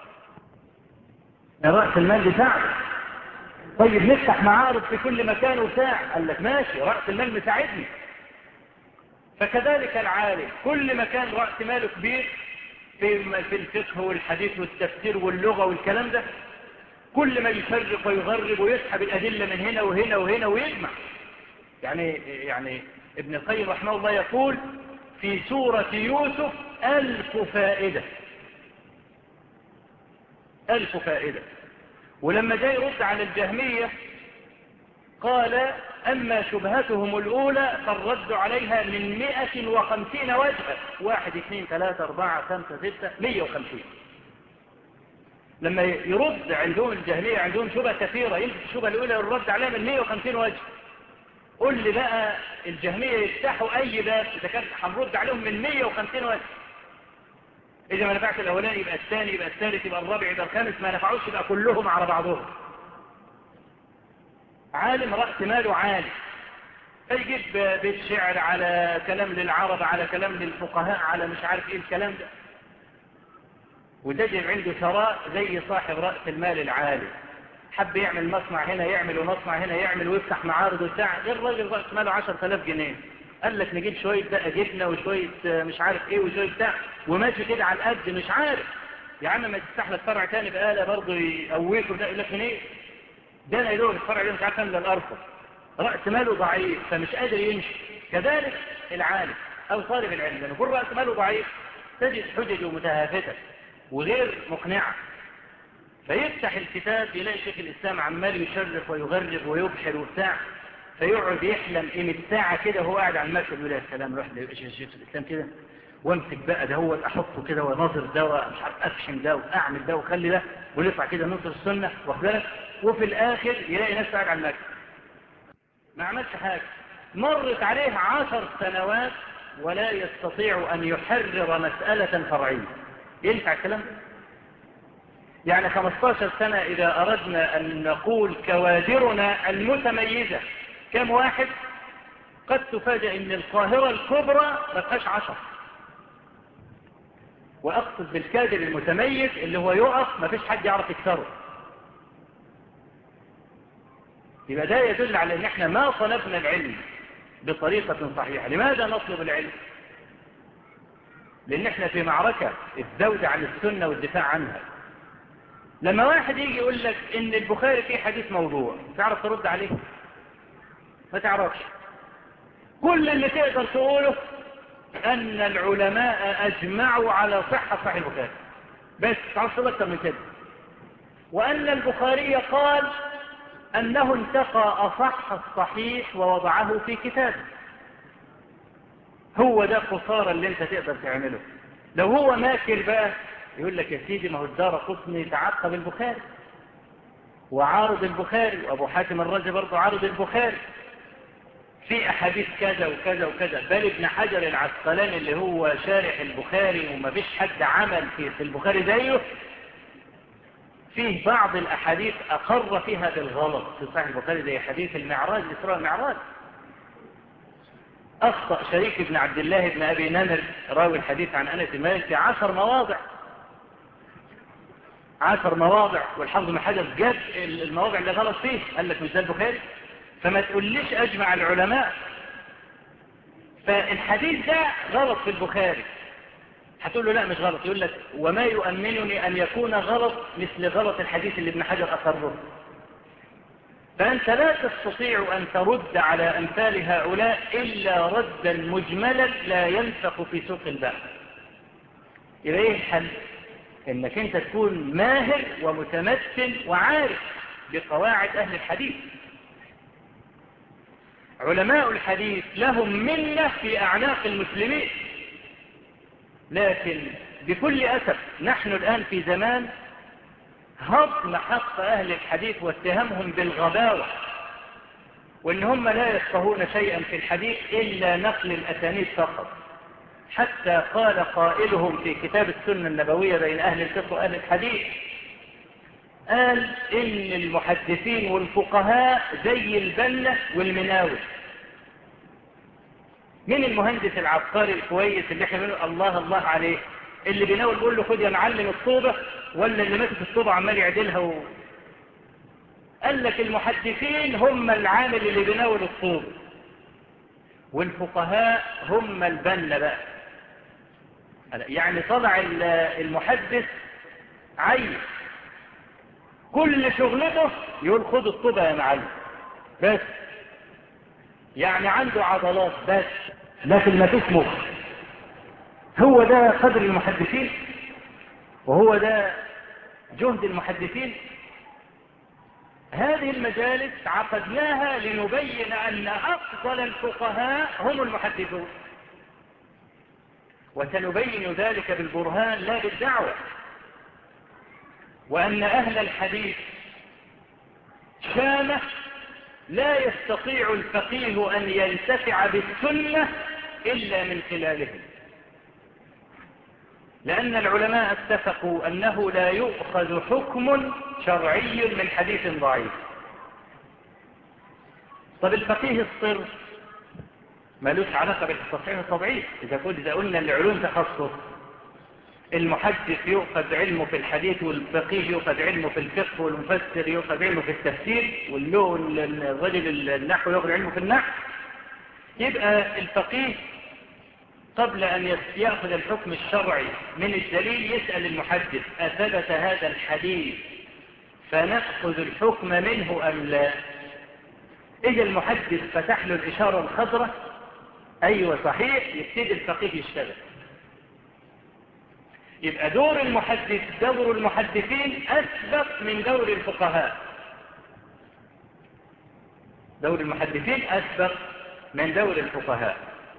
رأس المال بتاعه. طيب نفتح معارض في كل مكان وساعة، قال لك ماشي، رأس المال مساعدني. فكذلك العالم كل مكان رأس ماله كبير في الفقه والحديث والتفسير واللغة والكلام ده، كل ما يفرق ويغرب ويسحب الأدلة من هنا وهنا وهنا ويجمع. يعني ابن القيم رحمه الله يقول في سورة يوسف 1000 فائدة، 1000 فائدة. ولما جاء يرد على الجهمية قال أما شبهتهم الأولى فالرد عليها من 150 وجهة، 1 2 3 4 5 6 150. لما يرد عندهم الجهمية عندهم شبهة كثيرة، يمكن الشبهة الأولى الرد عليها من 150 وجه. قل لي بقى الجهمية يفتحوا أي باب إذا كان هنرد عليهم من 150 وجه. إذا ما نفعش الأولاني يبقى الثاني، يبقى الثالث، يبقى الرابع، يبقى الخامس، ما نفعوش يبقى كلهم على بعضهم. عالم رأس ماله عالي، فيجيب بيت شعر على كلام للعرب على كلام للفقهاء على مش عارف ايه الكلام ده، وتجد عنده ثراء زي صاحب رأس المال العالي، حب يعمل مصنع هنا يعمل ومصنع هنا يعمل ويفتح معارض وبتاع، غير راجل رأس ماله 10,000 جنيه، قال لك نجيب شوية بقى جبنة وشوية مش عارف ايه وشوية بتاع وماشي كده على القد مش عارف. يا عم ما تفتح لك فرع تاني بقالة برضه يقويك وده يقول لك منين؟ ده انا يدور الفرع ده مش عارف املى الارض، رأس ماله ضعيف فمش قادر يمشي. كذلك العالم او طالب العلم لما يكون رأس ماله ضعيف تجد حججه متهافتة وغير مقنعة، فيفتح الكتاب يلاقي شيخ الإسلام عمال يشرف ويغرب ويبحر وبتاع، فيقعد يحلم قيمة ساعة كده وهو قاعد على المكتب يقول يا سلام روح لشيخ الإسلام كده وامسك بقى ده هو احطه كده ونظر ده مش عارف افشم ده واعمل ده وخلي ده ونطلع كده ننصر السنة واخد بالك، وفي الآخر يلاقي نفسه قاعد على المكتب ما عملش حاجة. مرت عليه 10 سنوات ولا يستطيع أن يحرر مسألة فرعية. ينفع الكلام ده؟ يعني 15 سنة إذا أردنا أن نقول كوادرنا المتميزة كم واحد، قد تفاجأ أن القاهرة الكبرى ما فيهاش 10. وأقصد بالكادر المتميز اللي هو يقف ما فيش حد يعرف يكسره. يبقى ده يدل على أن احنا ما طلبنا العلم بطريقة صحيحة. لماذا نطلب العلم؟ لأن احنا في معركة الزود عن السنة والدفاع عنها. لما واحد يجي يقول لك ان البخاري فيه حديث موضوع، تعرف ترد عليه؟ ما تعرفش. كل اللي تقدر تقوله ان العلماء اجمعوا على صحة صحيح البخاري، بس تعرف تقول اكتر من كده. وان البخاري قال انه انتقى اصح الصحيح ووضعه في كتابه. هو ده قصارى اللي انت تقدر تعمله. لو هو ماكر بقى يقول لك يا سيدي ما هو الدارقطني تعقب البخاري وعارض البخاري، وابو حاتم الرازي برضه عارض البخاري في احاديث كذا وكذا وكذا، بل ابن حجر العسقلاني اللي هو شارح البخاري وما فيش حد عمل في البخاري زيه، فيه بعض الاحاديث اقر فيها بالغلط في صحيح البخاري زي حديث المعراج، اسراء المعراج. اخطأ شريك بن عبد الله بن ابي نمر راوي الحديث عن انس بن مالك في 10 مواضع، 10 مواضع، والحافظ بن حجر جاب المواضع اللي غلط فيه قال لك مش ده البخاري. فما تقوليش اجمع العلماء، فالحديث ده غلط في البخاري، هتقول له لا مش غلط، يقول لك وما يؤمنني ان يكون غلط مثل غلط الحديث اللي ابن حجر اقره. فانت لا تستطيع ان ترد على امثال هؤلاء الا ردا مجملا لا ينفق في سوق البحث. يبقى ايه الحل؟ انك انت تكون ماهر ومتمثل وعارف بقواعد اهل الحديث. علماء الحديث لهم منة في اعناق المسلمين، لكن بكل اسف نحن الان في زمان هضم حق اهل الحديث واتهامهم بالغباوة، وان هم لا يفقهون شيئا في الحديث الا نقل الاسانيد فقط. حتى قال قائلهم في كتاب السنة النبوية بين أهل الفقه وأهل الحديث، قال إن المحدثين والفقهاء زي البلة والمناوي. من المهندس العبقري الكويس اللي احنا بنقول الله الله عليه اللي بيناول بيقول له خد يا معلم الطوبة، ولا اللي ماسك الطوبة عمال يعدلها قال لك المحدثين هم العامل اللي بيناول الطوبة، والفقهاء هم البلة بقى. يعني طلع المحدث عين كل شغلته يقول خد الطوبة يا معلم بس، يعني عنده عضلات بس لكن ما فيش مخ. هو ده قدر المحدثين وهو ده جهد المحدثين. هذه المجالس عقدناها لنبين أن أفضل الفقهاء هم المحدثون، وسنبين ذلك بالبرهان لا بالدعوة، وأن أهل الحديث شامة لا يستطيع الفقيه أن ينتفع بالسنة إلا من خلالهم، لأن العلماء اتفقوا أنه لا يؤخذ حكم شرعي من حديث ضعيف. طب الفقيه الصرف مالوش علاقة بالتصحيح الطبيعي. إذا قلنا العلوم تخصص، المحدث يؤخذ علمه في الحديث، والفقيه يؤخذ علمه في الفقه، والمفسر يؤخذ علمه في التفسير، والرجل النحو يؤخذ علمه في النحو. يبقى الفقيه قبل أن يأخذ الحكم الشرعي من الدليل يسأل المحدث أثبت هذا الحديث فنأخذ الحكم منه أم لا؟ إذا المحدث فتح له الإشارة الخضراء أيوة صحيح، يبتدي الفقيه يشتغل. يبقى دور المحدثين أسبق من دور الفقهاء. دور المحدثين أسبق من دور الفقهاء.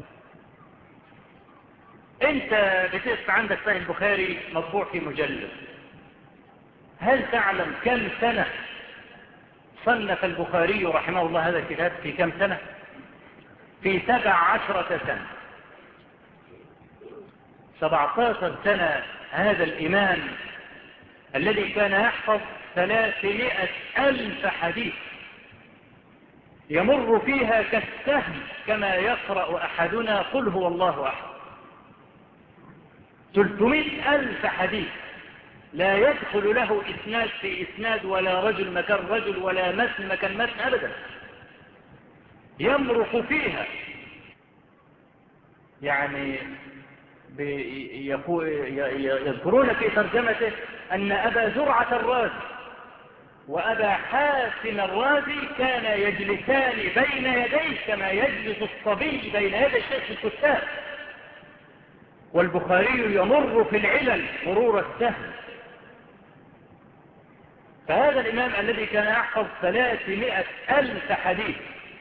أنت بتسمع عندك صحيح البخاري مطبوع في مجلد، هل تعلم كم سنة صنف البخاري رحمه الله هذا الكتاب؟ في كم سنة؟ في 17 سنة. 17 سنة. هذا الإمام الذي كان يحفظ 300,000 حديث يمر فيها كالسهم كما يقرأ أحدنا قل هو الله أحد. 300,000 حديث لا يدخل له إسناد في إسناد، ولا رجل مكان رجل، ولا متن مكان متن أبدا، يمرق فيها. يعني يذكرون في ترجمته أن أبا زرعة الرازي وأبا حاتم الرازي كان يجلسان بين يديه كما يجلس الصبي بين يدي الشيخ الكتاب، والبخاري يمر في العلل مرور السهم. فهذا الإمام الذي كان يحفظ 300,000 حديث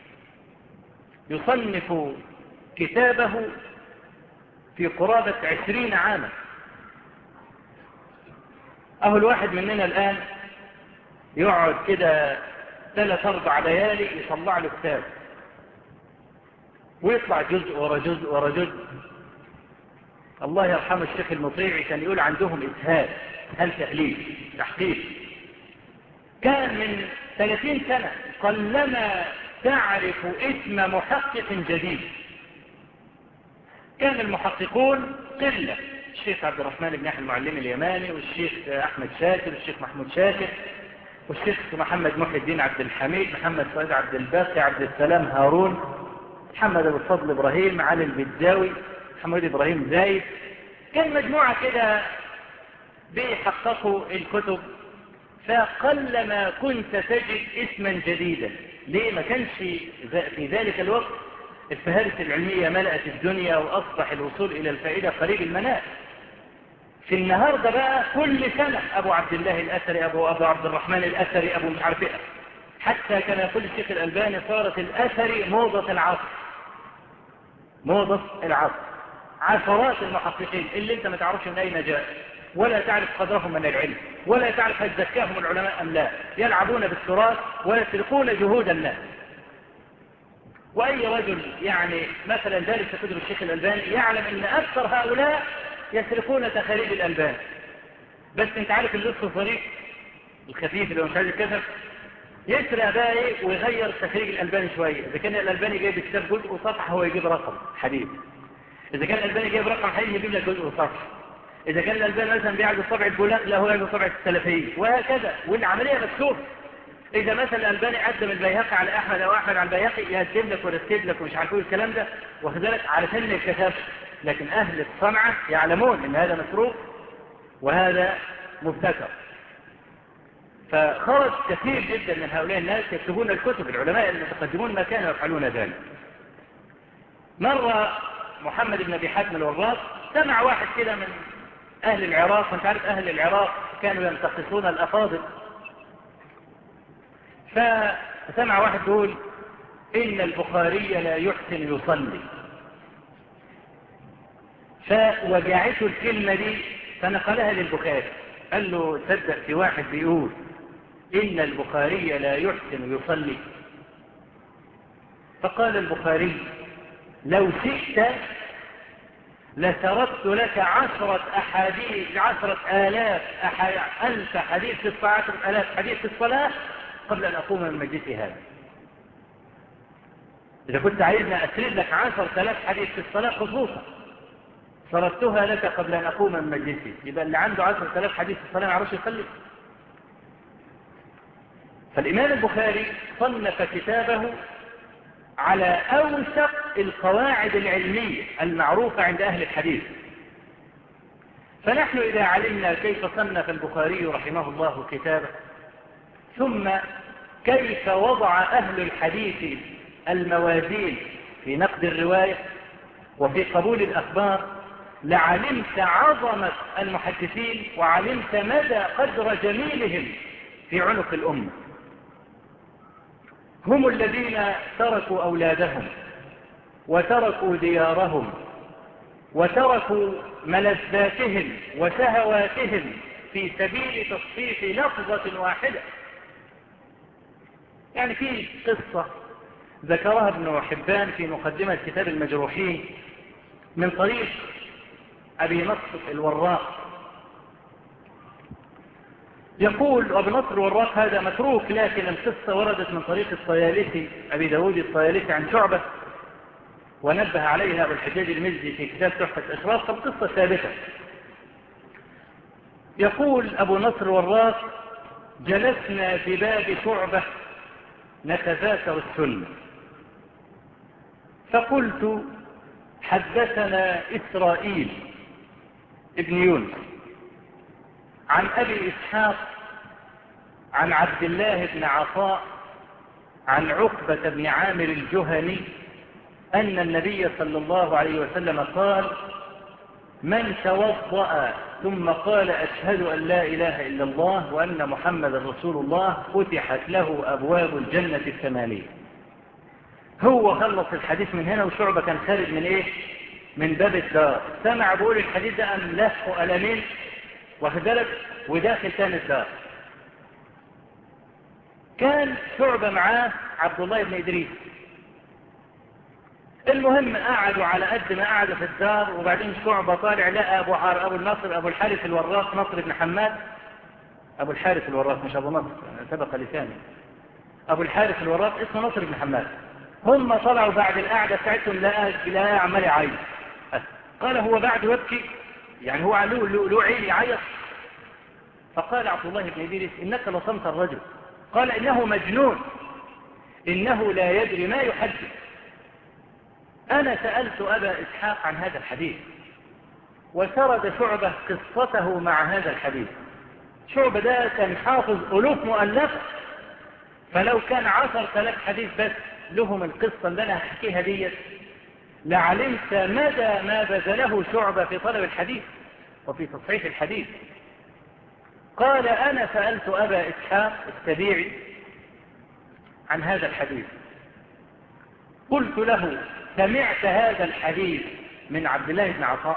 يصنف كتابه في قرابة 20 عاما. الواحد مننا الآن يقعد كده 3-4 ليالي يطلع له كتاب، ويطلع جزء ورا جزء ورا جزء. الله يرحمه الشيخ المطيعي كان يقول عندهم إسهال تحقيق. كان من 30 سنة قلما تعرف اسم محقق جديد. كان المحققون قلة، الشيخ عبد الرحمن بن يحيى المعلمي اليماني، والشيخ أحمد شاكر، والشيخ محمود شاكر، والشيخ محمد محي الدين عبد الحميد، محمد سعيد عبد الباقي، عبد السلام هارون، محمد أبو الفضل إبراهيم، علي البداوي، محمد إبراهيم زايد. كان مجموعة كده بيحققوا الكتب، فقلما كنت تجد اسما جديدا. ليه؟ ما كانش في ذلك الوقت الفهارس العلمية ملأت الدنيا، وأصبح الوصول إلى الفائدة قريب المنال. في النهاردة بقى كل سنة أبو عبد الله الأثري، أبو عبد الرحمن الأثري، أبو مش عارف إيه. حتى كان يقول الشيخ الألباني صارت الأثري موضة العصر. عشرات المحققين اللي انت ما تعرفش من أين جاء، ولا تعرف قدرهم من العلم، ولا تعرف هل زكاهم العلماء أم لا، يلعبون بالتراث ويسرقون جهود الناس. وأي رجل يعني مثلا دارس في كتب الشيخ الألباني يعلم أن أكثر هؤلاء يسرقون تخاريج الألباني. بس انت عارف اللص الظريف الخفيف اللي هو مش عايز الكسر، يسرق بقى ايه ويغير تخريج الألباني شوية. إذا كان الألباني جايب كتاب جزء وصفحة هو يجيب رقم حديث، إذا كان الألباني جايب رقم حديث يجيب لك جزء وصفحة، إذا كان الألباني مثلا بيعمل طبع البولاق لا هو يعمل طبع السلفيين، وهكذا. والعملية مكتوبة. إذا مثلا الألباني قدم البيهقي على أحمد أو أحمد على البيهقي يقدم لك ويرتب لك ومش عارف ايه الكلام ده، واخد بالك علشان الكتاب. لكن أهل الصنعة يعلمون أن هذا مسروق وهذا مبتكر. فخرج كثير جدا من هؤلاء الناس يكتبون الكتب. العلماء المتقدمون ما كانوا يفعلون ذلك. مرة محمد بن أبي حاتم الوراق سمع واحد كده من أهل العراق، وانت عارف أهل العراق كانوا ينتقصون الأفاضل، فسمع واحد يقول إن البخاري لا يحسن يصلي، فوجعته الكلمة دي فنقلها للبخاري. قال له تصدق في واحد بيقول إن البخاري لا يحسن يصلي؟ فقال البخاري لو شئت لسردت لك 10,000 حديث في الصلاة، 10,000 حديث في الصلاة قبل أن أقوم من مجلس هذا. إذا كنت عايزنا أسرد لك 10,000 حديث في الصلاة خصوصا سردتها لك قبل أن أقوم من مجلسي، يبقى اللي عنده 10,000 حديث في الصلاة ما يعرفش يصلي. فالإمام البخاري صنف كتابه على أوثق القواعد العلمية المعروفة عند أهل الحديث. فنحن إذا علمنا كيف صنف البخاري رحمه الله كتابه، ثم كيف وضع أهل الحديث الموازين في نقد الرواية وفي قبول الأخبار، لعلمت عظمة المحدثين وعلمت مدى قدر جميلهم في عنق الأمة. هم الذين تركوا أولادهم وتركوا ديارهم وتركوا ملذاتهم وشهواتهم في سبيل تصحيح لفظة واحدة. يعني في قصة ذكرها ابن حبان في مقدمة كتاب المجروحين من طريق أبي نصر الوراق، يقول أبي نصر الوراق هذا متروك، لكن القصة وردت من طريق الطيالسي أبي داود الطيالسي عن شعبة، ونبه عليها أبو الحجاج المزي في كتاب تحفة الإشراف، فالقصة ثابتة. يقول أبو نصر الوراق: جلسنا بباب شعبة نتذاكر السنة، فقلت: حدثنا إسرائيل ابن يونس عن أبي إسحاق عن عبد الله بن عطاء عن عقبة بن عامر الجهني أن النبي صلى الله عليه وسلم قال: من توضأ ثم قال أشهد أن لا إله إلا الله وأن محمد رسول الله فتحت له أبواب الجنة 8. هو خلص الحديث من هنا، وشعبة كان خارج من إيه؟ من باب الدار، سمع بقول الحديث ده أم لفه ألمين وخذلك وداخل تاني الدار. كان شعبة معاه عبد الله بن إدريس. المهم قعدوا على قد ما قعدوا في الدار، وبعدين شعبة طالع لقى أبو النصر أبو الحارث الوراق، نصر بن حماد، أبو الحارث الوراق مش أبو نصر، سبق لساني، أبو الحارث الوراق اسمه نصر بن حماد. هم طلعوا بعد القعدة بتاعتهم لقى عمال يعيط. قال: هو بعد يبكي؟ يعني هو له عين يعيط؟ فقال عبد الله بن إدريس: إنك لصمت الرجل. قال: إنه مجنون، إنه لا يدري ما يحدث. أنا سألت أبا إسحاق عن هذا الحديث، وسرد شعبة قصته مع هذا الحديث. شعبة ده كان حافظ ألوف مؤلفة، فلو كان 10,000 حديث بس لهم القصة اللي أنا أحكيها دي، لعلمت مدى ما بذله شعبة في طلب الحديث وفي تصحيح الحديث. قال: أنا سألت أبا إسحاق السبيعي عن هذا الحديث، قلت له: سمعت هذا الحديث من عبد الله بن عطاء؟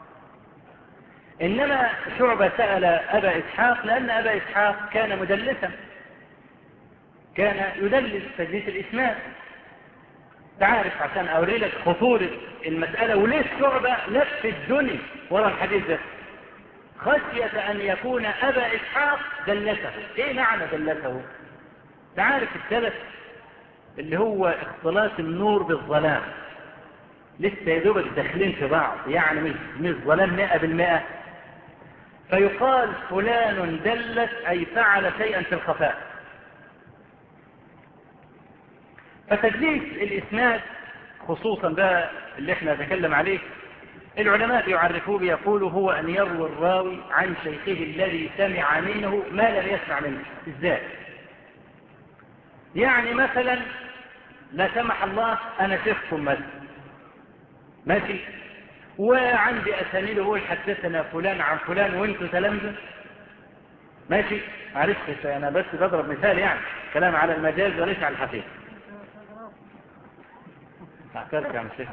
إنما شعبة سأل أبا إسحاق لأن أبا إسحاق كان مدلسا، كان يدلس تدليس الإسناد. تعرف عشان أوري لك خطورة المسألة وليش شعبة لف الدنيا وراء الحديث ده، خشية أن يكون أبا إسحاق دلسه. إيه معنى دلسه؟ تعرف الدلس اللي هو اختلاط النور بالظلام، لسه يدوبك داخلين في بعض، يعني مش ظلام 100%. فيقال فلان دلس أي فعل شيئا في الخفاء. فتدليس الإسناد خصوصا ده اللي احنا نتكلم عليه، العلماء يعرفوه بيقولوا هو أن يروي الراوي عن شيخه الذي سمع منه ما لم يسمع منه. إزاي؟ يعني مثلا لا سمح الله أنا شيخكم مثلا، ماشي، وعندي أسانيد هو حدثنا فلان عن فلان وانتوا تلامذة، ماشي، عرفت أنا بس بضرب مثال، يعني كلام على المجاز وليس على الحقيقة. أعترف يا شيخ.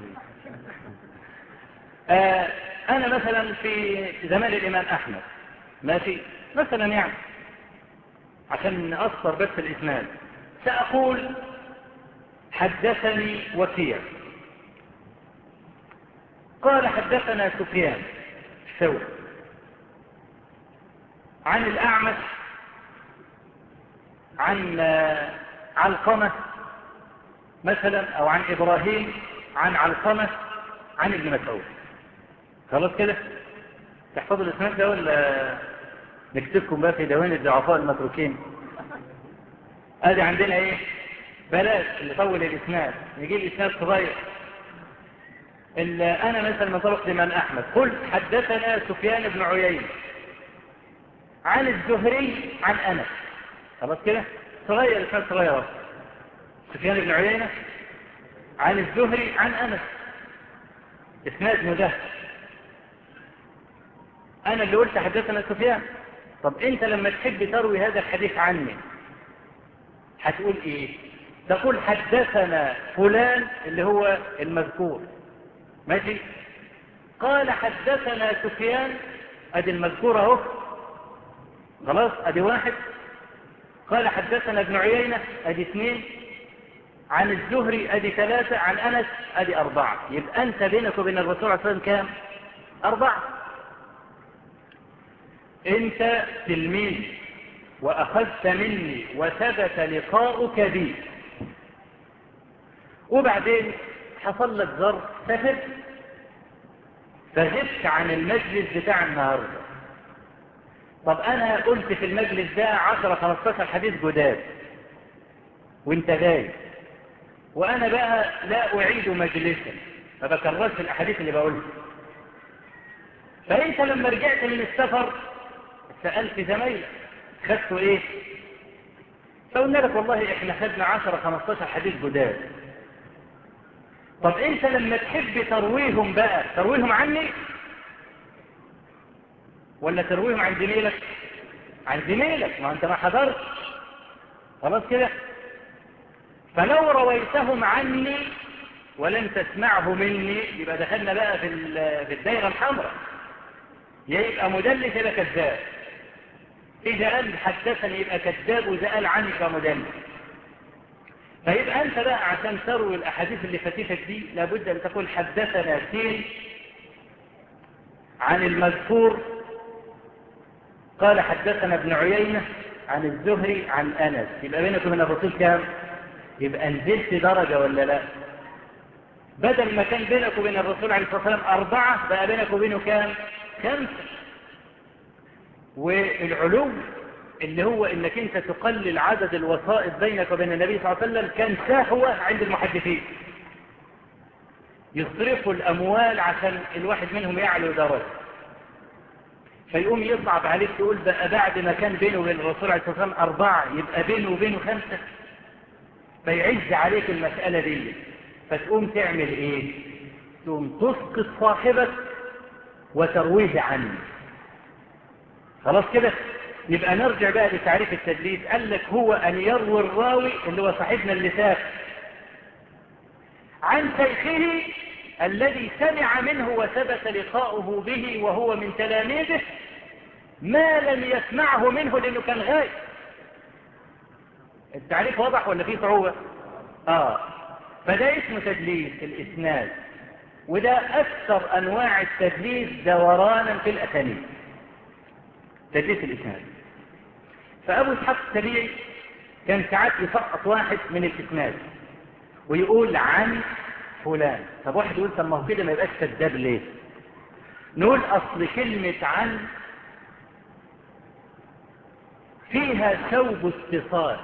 أنا مثلا في زمان الإمام أحمد، ماشي، مثلا يعني عشان نأثر بس الإسناد، سأقول حدثني وكيع قال حدثنا سفيان الثوري عن الأعمش عن علقمة مثلا، او عن ابراهيم عن علقمة عن ابن مسعود. خلاص كده تحفظوا الاسناد ده ولا نكتبكم بقى في ديوان الضعفاء المتروكين؟ ادي عندنا ايه؟ بلاش اللي طول الاسناد، نجيب اسناد صغير. انا مثلا من طرق الامام احمد قلت حدثنا سفيان بن عيينة عن الزهري عن انس. خلاص كده صغير، اسناد صغير. سفيان بن عيينة عن الزهري عن انس، اسناد مدهش. انا اللي قلت حدثنا سفيان. طب انت لما تحب تروي هذا الحديث عني هتقول ايه؟ تقول حدثنا فلان اللي هو المذكور، ماشي؟ قال حدثنا سفيان، ادي المذكور اهو، خلاص ادي واحد. قال حدثنا ابن عيينة، ادي اثنين. عن الزهري ادي ثلاثة. عن انس ادي اربعة. يبقى انت بينك وبين الرسول صلى الله عليه وسلم كام؟ 4. انت تلميذ واخذت مني وثبت لقاؤك بي، وبعدين حصل لك ظرف سافر فغبت عن المجلس بتاع النهارده. طب انا قلت في المجلس ده 10-15 حديث جداد وانت غايب، وانا بقى لا اعيد مجلسا، ما بكررش الاحاديث اللي بقولها. فانت لما رجعت من السفر سألت زمايلك خدتوا ايه؟ فقلنا لك والله احنا خدنا 10-15 حديث جداد. طب انت لما تحب ترويهم بقى ترويهم عني ولا ترويهم عن زميلك؟ عن زميلك، ما انت ما حضرت. خلاص كده. فلو رويتهم عني ولم تسمعه مني يبقى دخلنا بقى في الدائرة الحمراء، يبقى مدلس يبقى كذاب. إذا قال حدثني يبقى كذاب، وإذا قال عني فمدلس. فيبقى أنت بقى عشان تروي الأحاديث اللي فاتتك دي لابد أن تقول حدثنا سين عن المذكور قال حدثنا ابن عيينة عن الزهري عن أنس. يبقى بينك وبين الرسول كام؟ يبقى نزلت درجة ولا لا؟ بدل ما كان بينك وبين الرسول عليه الصلاة والسلام 4 بقى بينك وبينه كام؟ 5. والعلو اللي هو انك انت تقلل عدد الوسائط بينك وبين النبي صلى الله عليه وسلم كان سهوة عند المحدثين، يصرفوا الاموال عشان الواحد منهم يعلو درجة، فيقوم يصعب عليك تقول بقى بعد ما كان بينه وبين الرسول عليه الصلاة والسلام 4 يبقى بينه وبينه 5، فيعز عليك المسألة دي. فتقوم تعمل ايه؟ تقوم تسقط صاحبك وترويه عنه. خلاص كده. يبقى نرجع بقى لتعريف التدليس. قال لك هو أن يروي الراوي اللي هو صاحبنا اللي ساق عن شيخه الذي سمع منه وثبت لقاؤه به وهو من تلاميذه ما لم يسمعه منه لأنه كان غايب. التعريف واضح ولا فيه صعوبة؟ فده اسمه تدليس الإسناد، وده أكثر أنواع التدليس دورانا في الأسانيد، تدليس الإسناد. فأبو إسحاق السبيعي كان ساعات يسقط واحد من الإسناد ويقول عن فلان. طب واحد يقول طب ما هو كده ما يبقاش كذاب ليه؟ نقول أصل كلمة عن فيها ثوب اتصال،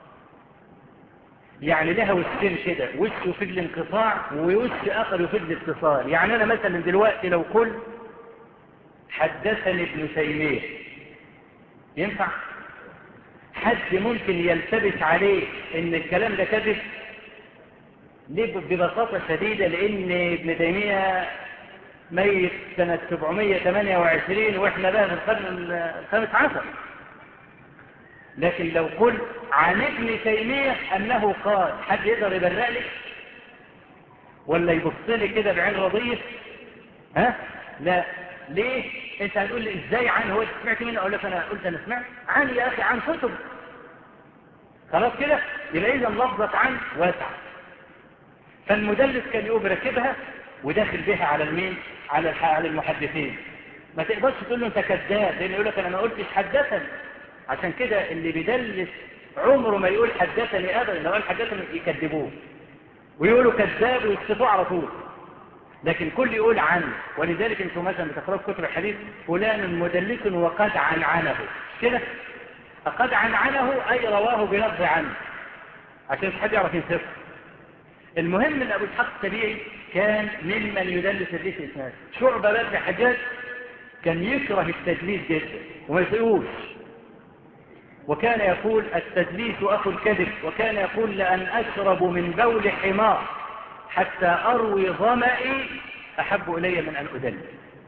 يعني لها وشين كده، وش يفيد الانقطاع ووش آخر يفيد الاتصال. يعني أنا مثلا دلوقتي لو قلت حدثني ابن تيمية ينفع؟ حد ممكن يلتبس عليه ان الكلام ده كذب؟ ليه؟ ببساطة شديدة لان ابن تيمية ميت سنة 728 واحنا بقى في القرن ال15. لكن لو قلت عن ابن تيمية انه قال، حد يقدر يبرق لي ولا يبص لي كده بعين رضية؟ لا. ليه؟ انت هتقول لي ازاي عن؟ هو سمعت منه؟ اقول لك انا قلت انا سمعت عن يا اخي، عن كتب. خلاص كده. يبقى اذا لفظة عن واسعة. فالمدلس كان يقوم راكبها وداخل بها على المين؟ على المحدثين. ما تقدرش تقول له انت كذاب لانه يقول لك انا ما قلتش حدثني. عشان كده اللي بيدلس عمره ما يقول حدثني ابدا، لو قال حدثني يكذبوه. ويقولوا كذاب ويكتفوا على طول، لكن كل يقول عنه. ولذلك انتم مثلا بتقرأوا في كتب الحديث فلان مدلس وقد عنعنه كده، قد عنعنه أي رواه بلفظ عنه عشان حد يعرف ينسفه. المهم ان ابو اسحاق السبيعي كان ممن يدلس الحديث الاسناد. شعبة بن الحجاج كان يكره التدليس جدا وما يطيقوش، وكان يقول التدليس اخو الكذب، وكان يقول لأن اشرب من بول حمار حتى اروي ظمئي احب الي من ان ادلس،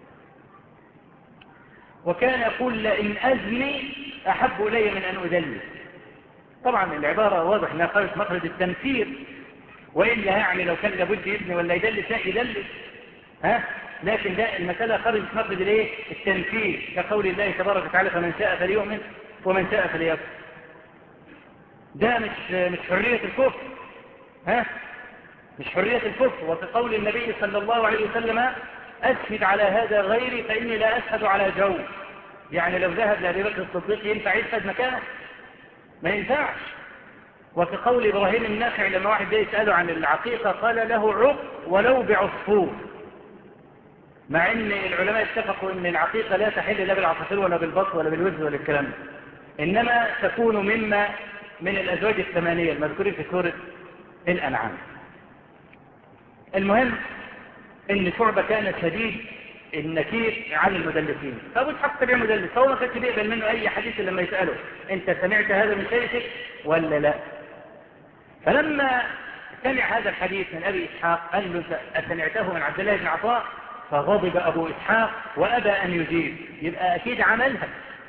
وكان يقول لئن ازني احب الي من ان ادلس. طبعا العبارة واضح انها خارج مخرج التمثيل، وإلا يعني لو كان لابد يبني ولا يدلس لا يدلس، لكن ده المسألة خارج مخرج الايه؟ التنفيذ، كقول الله تبارك وتعالى فمن شاء فليؤمن ومن شاء فليكفر. ده مش حرية الكفر، مش حرية الكفر. وفي قول النبي صلى الله عليه وسلم أشهد على هذا غيري فإني لا أشهد على جو، يعني لو ذهب لأبي بكر الصديق ينفع يشهد مكانه؟ ما ينفعش. وفي قول إبراهيم النخعي لما واحد جاي يسأله عن العقيقة قال له عق ولو بعصفور، مع ان العلماء اتفقوا ان العقيقة لا تحل لا بالعصافير ولا بالبط ولا بالوز ولا الكلام ده، انما تكون مما من الازواج الثمانية المذكورين في سورة الانعام. المهم ان شعبة كان شديد النكير على المدلسين، فابو اسحاق السبيعي مدلس، هو ما كانش بيقبل منه اي حديث لما يسأله انت سمعت هذا من شيخك ولا لا. فلما سمع هذا الحديث من ابي اسحاق قال له سمعته من عبد الله بن عطاء، فغضب ابو اسحاق وابى ان يجيب، يبقى اكيد عملها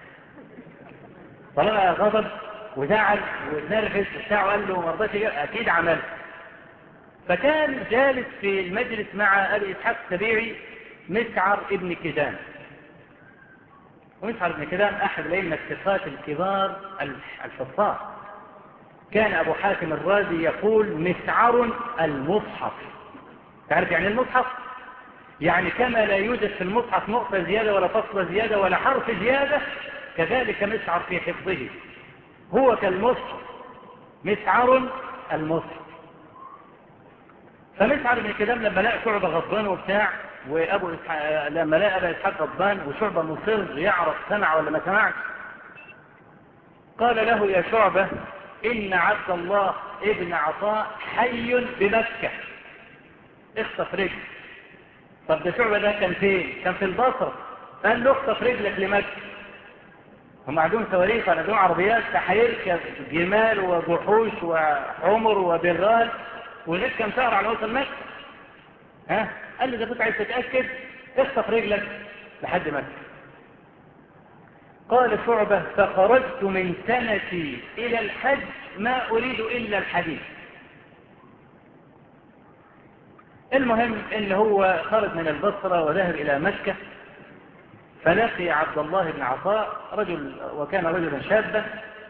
طالما غضب وزعل ونرفز وبتاع وقال له ما رضاش اكيد عملها. فكان جالس في المجلس مع ابي اسحاق السبيعي مسعر ابن كدام، ومسعر ابن كدام احد الائمه الثقات الكبار الحفاظ. كان ابو حاتم الرازي يقول مسعر المصحف. تعرف يعني المصحف؟ يعني كما لا يوجد في المصحف نقطة زيادة ولا فصل زيادة ولا حرف زيادة، كذلك مسعر في حفظه هو كالمصحف، مسعر المصحف. فمسعر بن كدام لما لقى شعبة غضبان وبتاع، لما لقى ابا اسحاق غضبان وشعبة مصر يعرف سمع ولا ما سمعش، قال له يا شعبة إن عبد الله ابن عطاء حي بمكة، اخطف رجل. طب ده شعبة ده كان فين؟ كان في البصرة. قال له اخطف رجلك لمكة. هم عندهم صواريخ وعندهم عربيات، فهيركب جمال وجحوش وحمر وبغال وغير كم شهر على وصل مكة. قال له إذا كنت عايز تتأكد اخطف رجلك لحد مكة. قال شعبة فخرجت من سنتي إلى الحج ما أريد إلا الحديث. المهم إن هو خرج من البصرة وذهب إلى مكة، فلقي عبد الله بن عطاء رجل وكان رجلا شابا،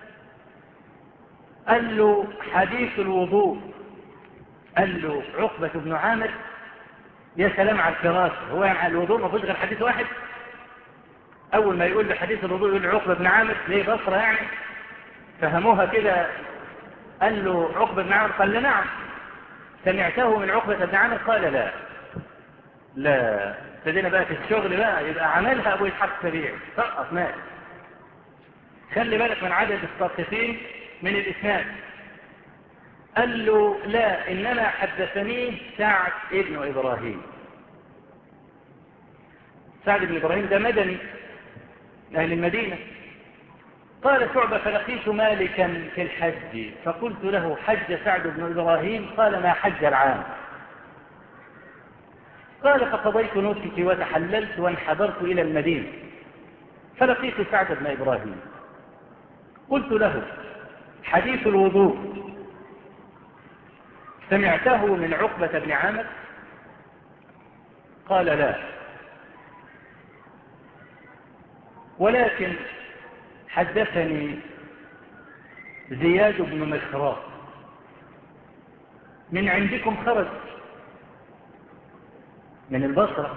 قال له حديث الوضوء. قال له عقبة بن عامر يا سلام على الفراسة، هو يعني الوضوء ما فيش غير حديث واحد؟ أول ما يقول له حديث الوضوء يقول له عقبة بن عامر، ليه بصرة يعني؟ فهموها كده. قال له عقبة بن عامر؟ قال له نعم. سمعته من عقبة بن عامر؟ قال لا. ابتدينا بقى في الشغل بقى، يبقى عملها ابو اسحاق السبيعي سقط مات. خلي بالك من عدد الساقطين من الاسناد. قال له لا، انما حدثني سعد ابن ابراهيم. سعد بن ابراهيم ده مدني اهل المدينة. قال شعبة فلقيت مالكا في الحج فقلت له حج سعد بن ابراهيم؟ قال ما حج العام. قال فقضيت نسكي وتحللت وانحدرت إلى المدينة فلقيت سعد بن إبراهيم، قلت له حديث الوضوء سمعته من عقبة بن عامر؟ قال لا، ولكن حدثني زياد بن مخراق من عندكم، خرج من البصرة.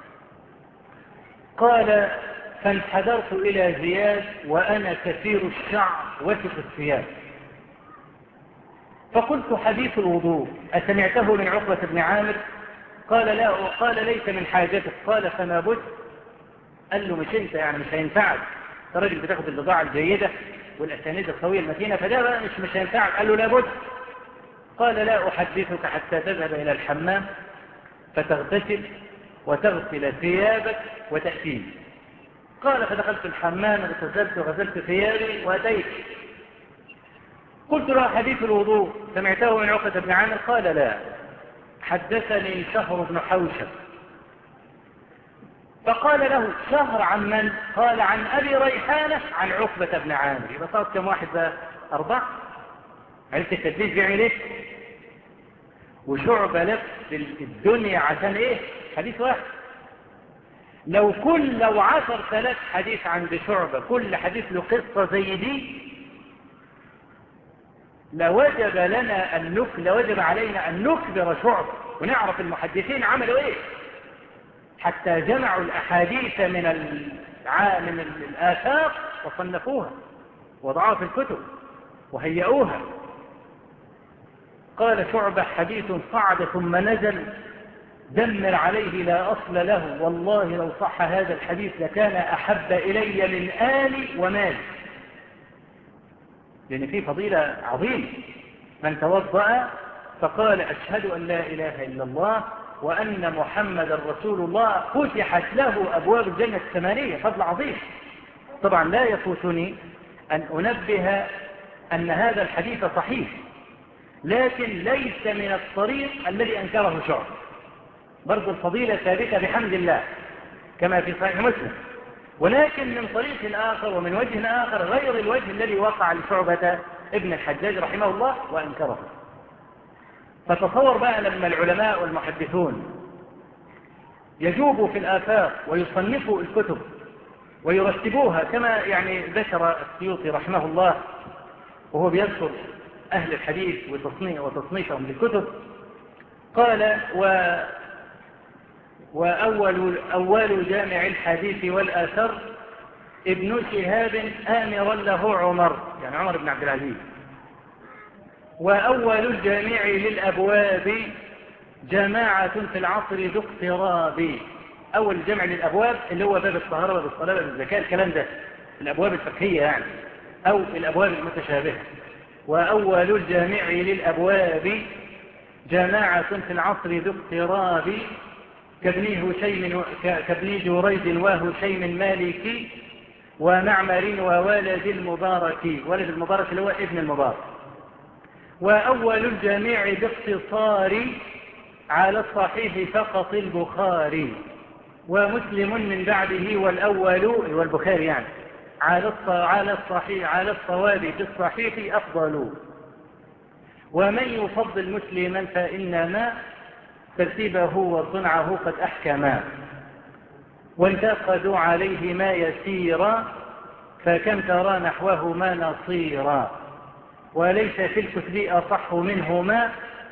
قال فانحدرت إلى زياد وأنا كثير الشعر وثق الثياب، فقلت حديث الوضوء أسمعته من عقبة بن عامر؟ قال لا. قال ليس من حاجتك. قال فما بد؟ قال له مش انت يعني مش هينفعك، انت راجل بتاخد البضاعة الجيدة والأسانيد القوية المتينة، فده بقى مش هينفعك. قال له لابد. قال لا أحدثك حتى تذهب إلى الحمام فتغتسل وتغسل ثيابك وتأتيني. قال فدخلت الحمام اغتسلت وغسلت ثيابي وأتيت. قلت له حديث الوضوء سمعته من عقبة بن عامر؟ قال لا. حدثني شهر بن حوشب. فقال له شهر عن من؟ قال عن أبي ريحانة عن عقبة بن عامر. يبقى صارت كم واحد بقى؟ 4. عرفت التدليس بيعمل ايه؟ وشعبة لف الدنيا عشان ايه؟ حديث واحد. لو 10,000 حديث عند شعبة كل حديث له قصة زي دي لوجب علينا أن نكبر شعبة ونعرف المحدثين عملوا ايه حتى جمعوا الأحاديث من الآثار وصنفوها وضعوها في الكتب وهيئوها. قال شعبة حديث صعد ثم نزل دمر عليه لا أصل له، والله لو صح هذا الحديث لكان أحب إلي من آلي ومالي. لأن فيه فضيلة عظيمة. من توضأ فقال أشهد أن لا إله إلا الله وأن محمد رسول الله فتحت له أبواب الجنة 8. فضل عظيم. طبعا لا يفوتني أن أنبه أن هذا الحديث صحيح، لكن ليس من الطريق الذي أنكره شعبة. برضو الفضيلة ثابتة بحمد الله كما في صحيح مسلم، ولكن من طريق آخر ومن وجه آخر غير الوجه الذي وقع لشعبة ابن الحجاج رحمه الله وأنكره. فتصور بقى لما العلماء والمحدثون يجوبوا في الآفاق ويصنفوا الكتب ويرتبوها كما يعني ذكر السيوطي رحمه الله وهو بيذكر أهل الحديث وتصنيفهم للكتب. قال وأول جامع الحديث والآثر ابن شهاب آمرا له عمر، يعني عمر بن عبد العزيز. وأول الجامع للأبواب جماعة في العصر ذو اقتراب. أول جمع للأبواب اللي هو باب الطهارة باب الصلاة باب الزكاة الكلام ده الأبواب الفقهية يعني أو الأبواب المتشابهة. وأول الجامع للأبواب جماعة في العصر ذو اقتراب كابن جريج وهشيم مالكي ومعمر وولد المبارك. ولد المبارك اللي هو ابن المبارك. وأول الجميع باختصار على الصحيح فقط البخاري ومسلم من بعده والأول والبخاري يعني على الصحيح على الصواب في الصحيح أفضل. ومن يفضل مسلما فإنما ترتيبه وصنعه قد أحكما وانتقدوا عليه ما يسيرا فكم ترى نحوهما نصيرا وليس في الكتب أصح منهما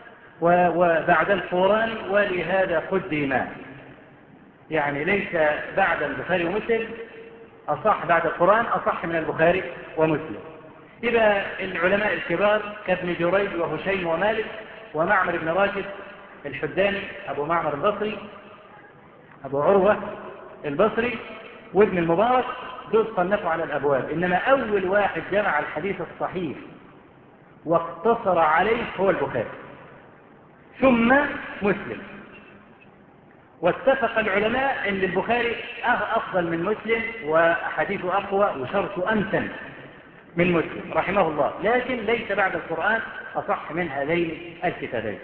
وبعد القرآن ولهذا قدما. يعني ليس بعد البخاري ومسلم أصح بعد القرآن أصح من البخاري ومسلم. يبقى العلماء الكبار كابن جريج وهشيم ومالك ومعمر بن راشد الحداني أبو معمر البصري أبو عروة البصري وابن المبارك دول صنفوا على الأبواب. إنما أول واحد جمع الحديث الصحيح واقتصر عليه هو البخاري ثم مسلم. واتفق العلماء أن البخاري أفضل من مسلم وحديثه أقوى وشرطه أمتن من مسلم رحمه الله، لكن ليس بعد القرآن أصح من هذين الكتابين.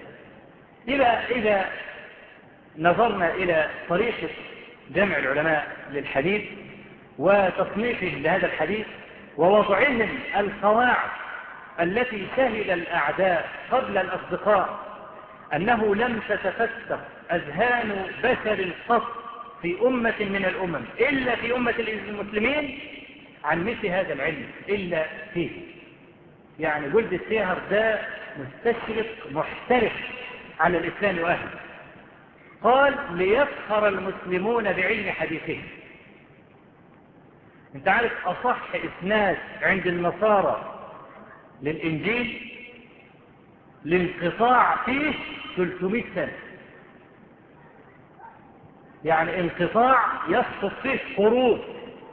إذا نظرنا إلى طريقة جمع العلماء للحديث وتصنيفه لهذا الحديث ووضعهم القواعد التي شهد الأعداء قبل الأصدقاء أنه لم تتفتح أذهان بشر قط في أمة من الأمم إلا في أمة المسلمين عن مثل هذا العلم إلا فيه. يعني جلد السيهر ده مستشرق محترف على الإسلام وأهله. قال ليفخر المسلمون بعلم حديثهم. انت عارف أصح إسناد عند النصارى للإنجيل الانقطاع فيه 300 سنة، يعني انقطاع يسقط فيه قرون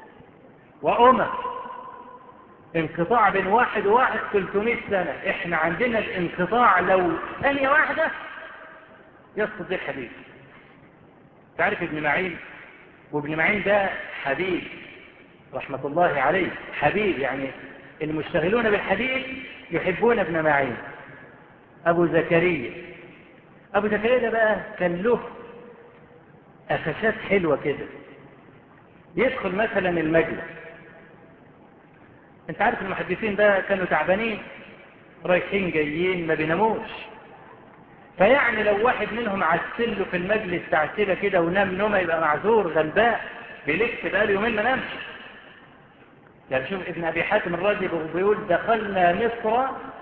انقطاع بين واحد وواحد 300 سنة. احنا عندنا الانقطاع لو ثانية واحدة يسقط به الحديث. تعرف ابن معين؟ وابن معين ده حبيب رحمة الله عليه، حبيب، يعني المشتغلون بالحديث يحبون ابن معين. أبو زكريا ده بقى كان له قفشات حلوة كده. يدخل مثلا المجلس، انت عارف المحدثين ده كانوا تعبانين رايحين جايين ما بيناموش، فيعني لو واحد منهم عسله في المجلس تعسله كده ونام نومه يبقى معذور غلباء بيلف بقاله يومين ما نامش. يعني شوف ابن أبي حاتم الرازي بيقول دخلنا مصر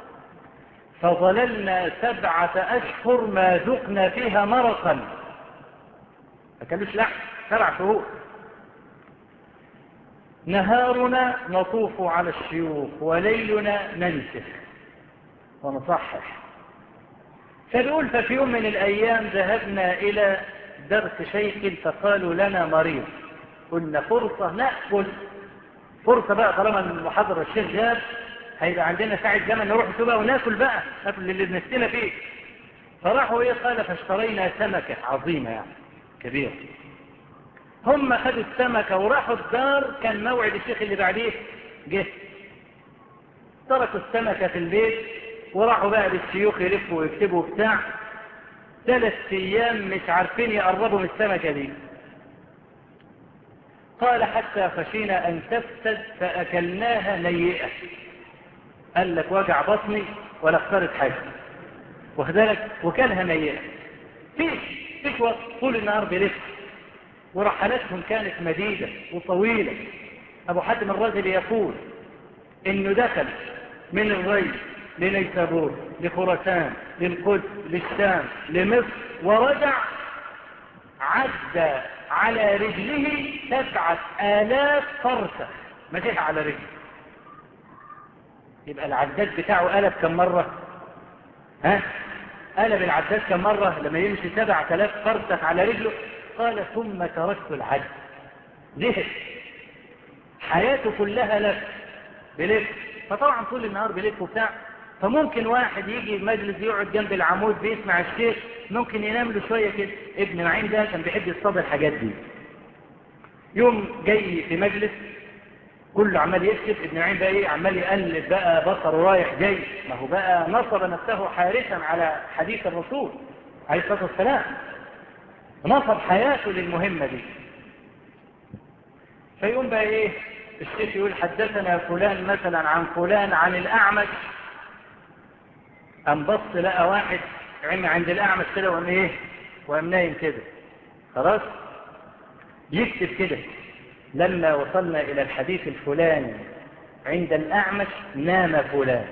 فظللنا 7 أشهر ما ذقنا فيها مرقا، ما كانوش لحم 7 شهور. نهارنا نطوف على الشيوخ وليلنا ننسخ ونصحح. فبيقول ففي يوم من الأيام ذهبنا إلى درس شيخ فقالوا لنا مريض، قلنا فرصة نأكل، فرصة بقى طالما المحاضرة الشيخ جاب هيبقى عندنا ساعة زمن نروح سبا وناكل بقى، ناكل اللي بنستنا فيه. فراحوا قال فاشترينا سمكة عظيمة يعني كبيرة. هم خدوا السمكة وراحوا الدار، كان موعد الشيخ اللي بعديه جه، تركوا السمكة في البيت وراحوا بقى للشيوخ يلفوا ويكتبوا بتاع 3 أيام مش عارفين يقربوا من السمكة دي. قال حتى خشينا أن تفسد فأكلناها نيئة. قال لك وجع بطني ولا اختارت حاجة وخذلك وكلها نيئة. فيش وقت، طول النهار بيلف، ورحلاتهم كانت مديدة وطويلة. أبو حاتم الرازي يقول إنه دخل من الري لنيسابور لخراسان للقدس للشام لمصر ورجع عدى على رجله 7000 فرسخ مشيها على رجله. يبقى العداد بتاعه قلب كم مرة؟ قلب العداد كم مرة لما يمشي 7000 فرسخ على رجله؟ قال ثم تركت العد. زهق، حياته كلها لف بلف، فطبعا طول النهار بلف وبتاع. فممكن واحد يجي المجلس يقعد جنب العمود بيسمع الشيخ ممكن ينام له شوية كده. ابن معين ده كان بيحب يصطاد الحاجات دي. يوم جاي في مجلس كله عمال يكتب، ابن معين بقى عمال يقلب بقى بصره رايح جاي، ما هو بقى نصب نفسه حارسا على حديث الرسول عليه الصلاة والسلام، نصب حياته للمهمة دي. فيقوم بقى الشيخ يقول حدثنا فلان مثلا عن فلان عن الأعمش، قام بص لقى واحد عند الأعمش كده وقام نايم كده، خلاص يكتب كده لما وصلنا إلى الحديث الفلاني عند الأعمش نام فلان،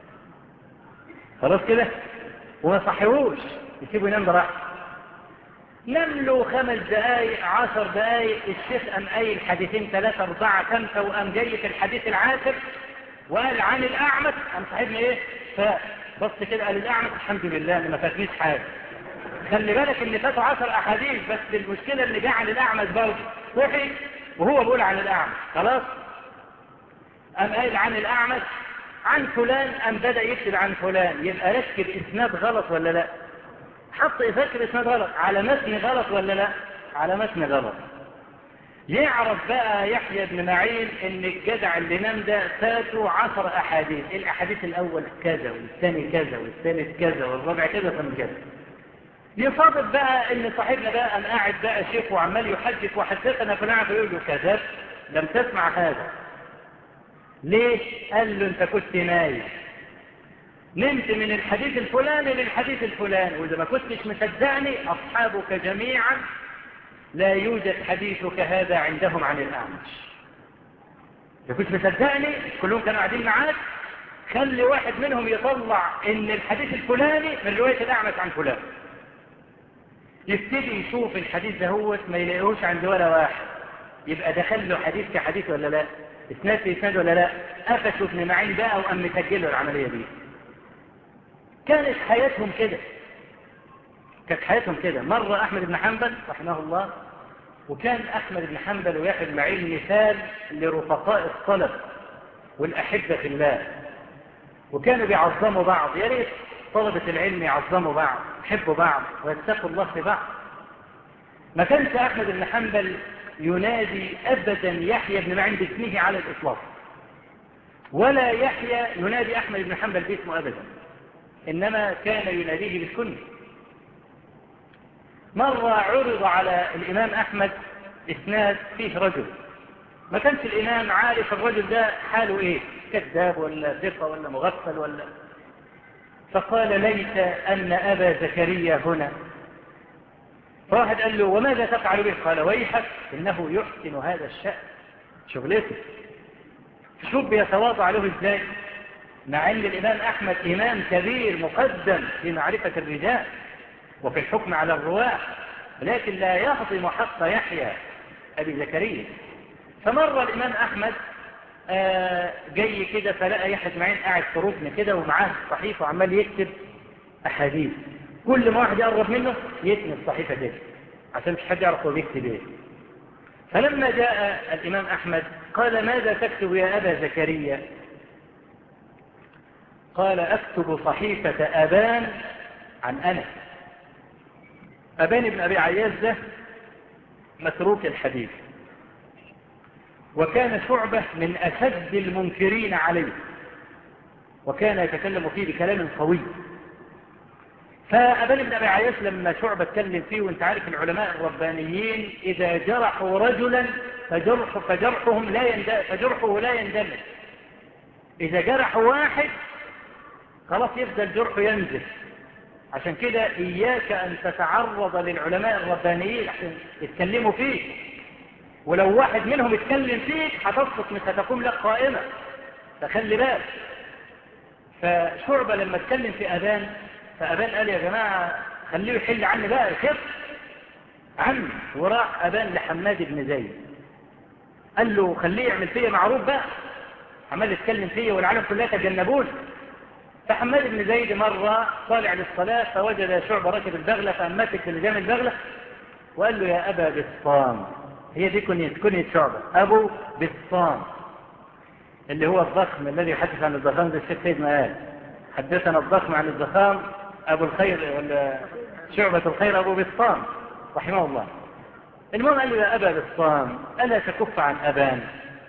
خلاص كده، وما صحيهوش يسيبه ينام براحته. نام له 5 دقايق 10 دقايق، الشيخ قام قايل حديثين 3 4 5 وقام جاي في الحديث العاشر وقال عن الأعمش، قام صاحبنا فبص كده قال الأعمش الحمد لله أنا ما فاتنيش حاجة. خلي بالك ان فاتوا 10 أحاديث، بس المشكلة اللي جاء عن الأعمش برضه صحي وهو بيقول عن الأعمش، خلاص. قام قايل عن الأعمش عن فلان، قام بدأ يكتب عن فلان، يبقى ركب إسناد غلط ولا لا؟ حط يفكر إسناد غلط على متن غلط ولا لا؟ على متن غلط. يعرف بقى يحيى بن معين ان الجدع اللي نام ده فاتوا 10 أحاديث، الأحاديث الأول كذا والثاني كذا والثالث كذا والرابع كذا ثم كذا. يصادف بقى ان صاحبنا بقى قام قاعد بقى شيخ وعمال يحدث وحدثنا فلان، فيقول له كذاب لم تسمع هذا. ليه؟ قال له انت كنت نايم، نمت من الحديث الفلاني للحديث الفلاني، واذا ما كنتش مصدقني اصحابك جميعا لا يوجد حديثك هذا عندهم عن الأعمش. اذا كنت مصدقني كلهم كانوا قاعدين معاك، خلي واحد منهم يطلع ان الحديث الفلاني من رواية الأعمش عن فلان، يبتدي يشوف الحديث ده هو ما يلاقيهوش عند ولا واحد، يبقى دخل له حديث كحديث ولا لا، اسناد في اسناد ولا لا. قفشوا ابن معين بقى وقام مسجله العملية دي. كانت حياتهم كده. مرة أحمد بن حنبل رحمه الله، وكان أحمد بن حنبل ويحيى بن معين مثال لرفقاء الطلب والأحبة في الله، وكانوا بيعظموا بعض. يا ريت طلبة العلم يعظموا بعض، يحبوا بعض ويتقوا الله في بعض. ما كانش أحمد بن حنبل ينادي أبدا يحيى بن معين باسمه على الإطلاق، ولا يحيى ينادي أحمد بن حنبل باسمه أبدا، إنما كان يناديه بالكنية. مرة عرض على الإمام أحمد إسناد فيه رجل، ما كانش الإمام عارف الرجل ده حاله إيه، كذاب ولا ثقة ولا مغفل ولا، فقال ليت أن أبا زكريا هنا. فواحد قال له وماذا تفعل به؟ قال ويحك إنه يحسن هذا الشأن، شغلته. شوف بيتواضع له إزاي، مع أن الإمام أحمد إمام كبير مقدم في معرفة الرجال وفي الحكم على الرواة، لكن لا يهضم حق يحيى أبي زكريا. فمر الإمام أحمد جاي كده، فلقى يحيى بن معين قاعد في ركن كده ومعاه صحيفة وعمال يكتب أحاديث، كل ما واحد يقرب منه يتني الصحيفة كده عشان مش حد يعرف هو بيكتب ايه. فلما جاء الإمام أحمد قال ماذا تكتب يا أبا زكريا؟ قال أكتب صحيفة أبان عن أنس. أبان بن أبي عياش ده متروك الحديث، وكان شعبة من أشد المنكرين عليه، وكان يتكلم فيه بكلام قوي. فأبان بن أبي عياش لما شعبة اتكلم فيه، وانت عارف العلماء الربانيين إذا جرحوا رجلا فجرحه لا يندمج. إذا جرحوا واحد خلاص يفضل جرحه ينزل. عشان كده إياك أن تتعرض للعلماء الربانيين عشان يتكلموا فيه، ولو واحد منهم يتكلم فيك هتسقط مش هتقوم لك قائمة، فخلي بالك. فشعبة لما اتكلم في أبان، فأبان قال يا جماعة خليه يحل عني بقى الخف عني، وراح أبان لحماد بن زيد قال له خليه يعمل فيا معروف بقى، عمال يتكلم فيا والعالم كلها تجنبون. فحماد بن زيد مرة طالع للصلاة فوجد شعبة راكب البغلة، فأمسك بلجام البغلة وقال له يا أبا بسطام، هي دي كنية شعبة، أبو بسطام اللي هو الضخم الذي يحدث عن الضخام، زي الشيخ سيد ما قال حدثنا الضخم عن الضخام أبو الخير ولا شعبة الخير أبو بسطام رحمه الله. المهم قال له يا أبا بسطام ألا تكف عن أبان؟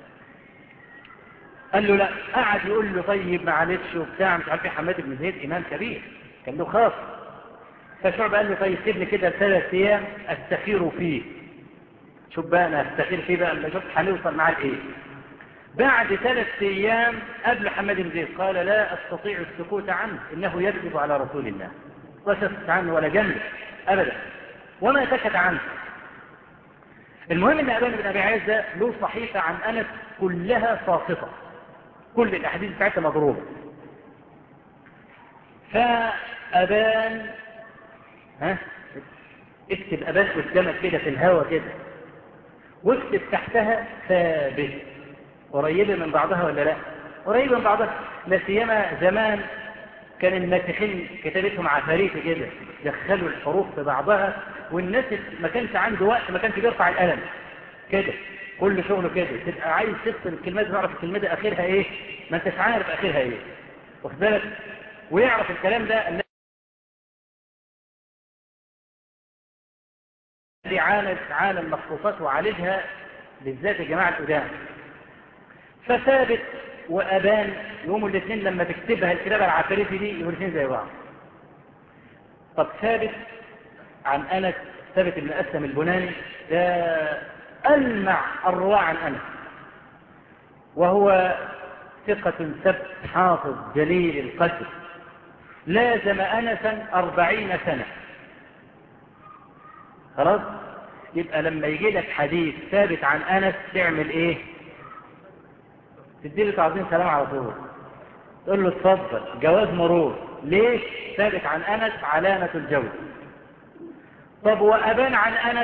قال له لا. قعد يقول له طيب معلش وبتاع مش عارف. حماد بن زيد إمام كبير كان له خاص. فشعب قال له طيب سيبني كده 3 أيام أستخير فيه. شوف بقى أنا أستخير فيه بقى، أما شوف هنوصل معاه لإيه. بعد 3 أيام قبل حماد بن زيد قال لا أستطيع السكوت عنه إنه يكذب على رسول الله، لا سكت عنه ولا جنب أبدا، وما سكت عنه. المهم أن أبان بن أبي عياش ده له صحيفة عن أنس كلها ساقطة، كل الأحاديث بتاعتها مضروبة. فأبان اكتب أبان قدامك كده في الهوا كده، واكتب تحتها ثابت. قريبة من بعضها ولا لا؟ قريبة من بعضها. لا سيما زمان كان الناسخين كتابتهم عفاريت كده، دخلوا الحروف في بعضها، والناس ما كانش عنده وقت، ما كانش بيرفع القلم كده، كل شغله كده. تبقى عايز تفصل الكلمات ويعرف الكلمة دي اخرها ايه، ما انتش عارف اخرها ايه، واخد بالك؟ ويعرف الكلام ده الذي عانى المخطوطات وعالجها بالذات يا جماعة القدام. فثابت وأبان يوم الاثنين لما تكتبها الكتابة العفاريتي دي يوم الاثنين زي بعض. طب ثابت عن أنس، ثابت بن أسلم البناني ده ألمع الرواة عن أنس، وهو ثقة ثبت حافظ جليل القدر، لازم أنسا 40 سنة. خلاص، يبقى لما يجي لك حديث ثابت عن أنس تعمل إيه؟ تديله تعظيم سلام على طول، تقول له اتفضل جواز مرور. ليه؟ ثابت عن أنس علامة الجوز. طب وأبان عن أنس،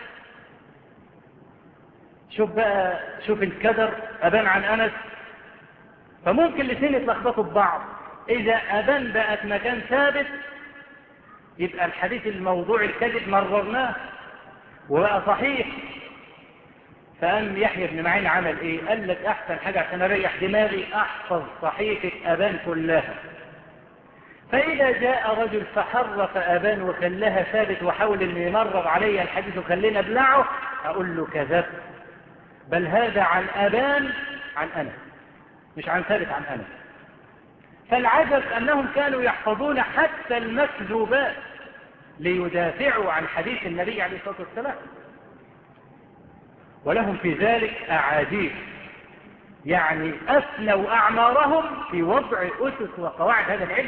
شوف بقى، شوف الكدر. أبان عن أنس، فممكن الاثنين يتلخبطوا ببعض، إذا أبان بقت مكان ثابت يبقى الحديث الموضوع الكذب مررناه وبقى صحيح. فقام يحيى بن معين عمل ايه؟ قال لك احسن حاجة عشان اريح دماغي احفظ صحيفة ابان كلها، فاذا جاء رجل فحرف ابان وخلاها ثابت وحاول ان يمرر علي الحديث وخلينا ابلعه، اقول له كذب، بل هذا عن ابان عن انا، مش عن ثابت عن انا. فالعجب انهم كانوا يحفظون حتى المكذوبات ليدافعوا عن حديث النبي عليه الصلاة والسلام، ولهم في ذلك أعاجيب، يعني أفنوا أعمارهم في وضع أسس وقواعد هذا العلم.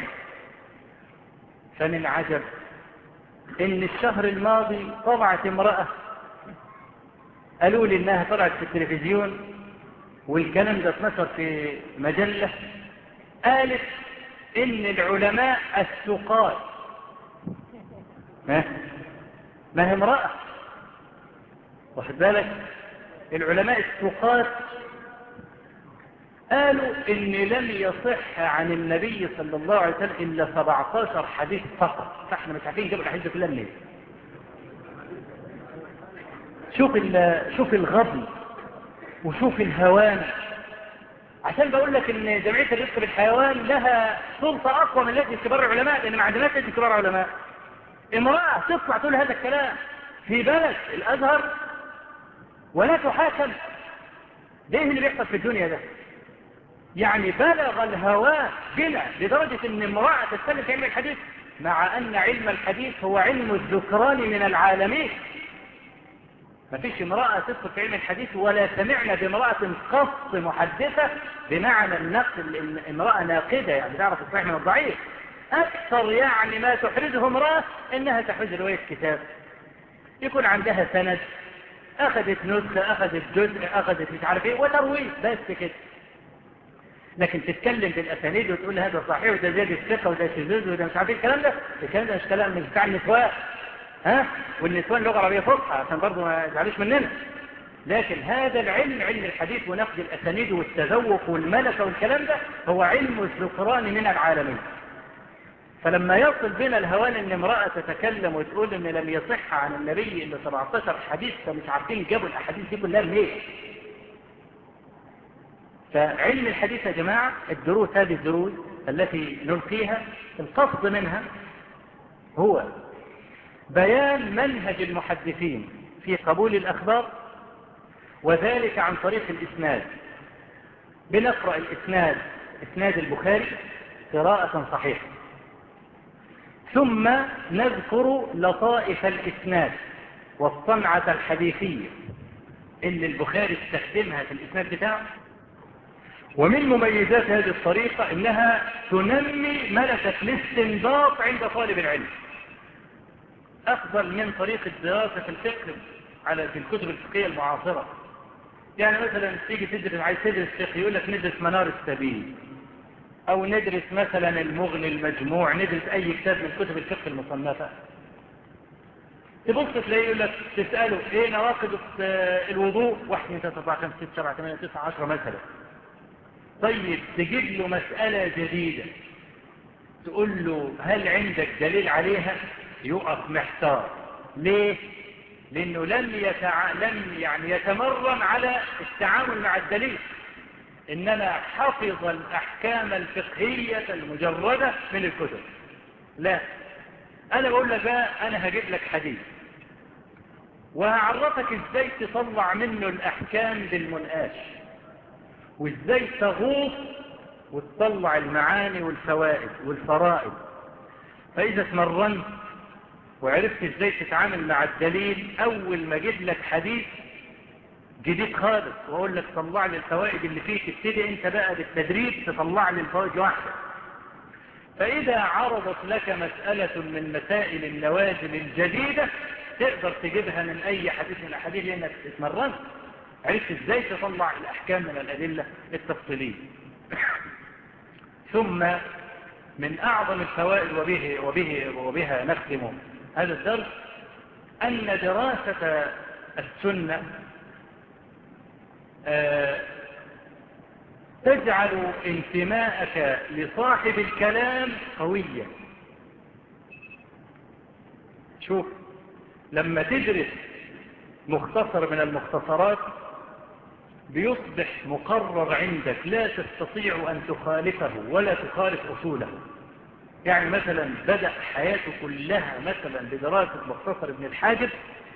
فمن عجب إن الشهر الماضي طلعت امرأة، قالوا لي إنها طلعت في التلفزيون والكلام ده اتنشر في مجلة، قالت إن العلماء السقاط، ما هي امرأة، واخد بالك، العلماء السقاط قالوا إن لم يصح عن النبي صلى الله عليه وسلم إلا 17 حديث فقط. فاحنا مش عارفين نجيب الحديث كلها منين. شوف الغبن وشوف الهوان. عشان بقول لك ان جمعية الرزق بالحيوان لها سلطة اقوى من لجنة كبار العلماء، لان ما عندناش لجنة كبار علماء. امرأة تطلع تقول هذا الكلام في بلد الازهر ولا تحاكم. ده اللي بيحصل في الدنيا ده. يعني بلغ الهوان بنا لدرجة ان امرأة تتكلم في علم الحديث، مع ان علم الحديث هو علم الذكران من العالمين. ما فيش امرأة تدخل في علم الحديث، ولا سمعنا بامرأة قص محدثة بمعنى النقل، ان امرأة ناقدة يعني تعرف الصحيح من الضعيف. اكثر يعني ما تحرزه امرأة انها تحرز رواية كتاب، يكون عندها سند، اخذت نسخة، اخذت جزء، اخذت مش عارف ايه وترويه بس كده. لكن تتكلم بالاسانيد وتقول هذا صحيح وده زيادة الثقة وده شذوذ وده مش عارف ايه الكلام ده مش كلام مش بتاع النسوان، والنسوان لغة عربية فصحى عشان برضه ما يزعلوش مننا. لكن هذا العلم، علم الحديث ونقد الاسانيد والتذوق والملكة والكلام ده، هو علم الذكران من العالمين. فلما يصل بنا الهوان ان امرأة تتكلم وتقول ان لم يصح عن النبي الا 17 حديث، فمش عارفين جابوا الاحاديث دي كلها منين. فعلم الحديث يا جماعة، الدروس هذه الدروس التي نلقيها القصد منها هو بيان منهج المحدثين في قبول الأخبار، وذلك عن طريق الإسناد. بنقرأ الإسناد، إسناد البخاري قراءة صحيحة، ثم نذكر لطائف الإسناد والصنعة الحديثية اللي البخاري استخدمها في الإسناد بتاعه. ومن مميزات هذه الطريقة إنها تنمي ملكة الاستنباط عند طالب العلم، أفضل من طريقة الدراسة في الفقه في الكتب الفقهية المعاصرة. يعني مثلا تيجي تدرس، عايز تدرس فقه، يقول لك ندرس منار السبيل، أو ندرس مثلا المغني المجموع، ندرس أي كتاب من كتب الفقه المصنفة. تبص تلاقيه يقول لك، تسأله إيه نواقض الوضوء؟ 1 2 3 4 5 6 7 8 9 10 مثلا. طيب تجيب له مسألة جديدة تقول له هل عندك دليل عليها؟ يقف محتار. ليه؟ لأنه لم يعني يتمرن على التعامل مع الدليل، إنما حفظ الأحكام الفقهية المجردة من الكتب. لا، أنا بقول لك بقى، أنا هجيب لك حديث وهعرفك إزاي تطلع منه الأحكام بالمنقاش، وإزاي تغوص وتطلع المعاني والفوائد والفرائد. فإذا تمرنت وعرفت ازاي تتعامل مع الدليل، اول ما اجيب لك حديث جديد خالص واقول لك طلع لي الفوائد اللي فيه، تبتدي انت بقى بالتدريب تطلع لي الفوائد واحده. فاذا عرضت لك مسألة من مسائل النوازل الجديدة تقدر تجيبها من اي حديث من الاحاديث، لانك اتمرنت عرفت ازاي تطلع الاحكام من الادلة التفصيلية. ثم من اعظم الفوائد وبها نختم هذا الدرس، أن دراسة السنة تجعل انتماءك لصاحب الكلام قويا. شوف، لما تدرس مختصر من المختصرات بيصبح مقرر عندك لا تستطيع أن تخالفه ولا تخالف أصوله. يعني مثلا بدأ حياته كلها مثلا بدراسة مختصر ابن الحاجب،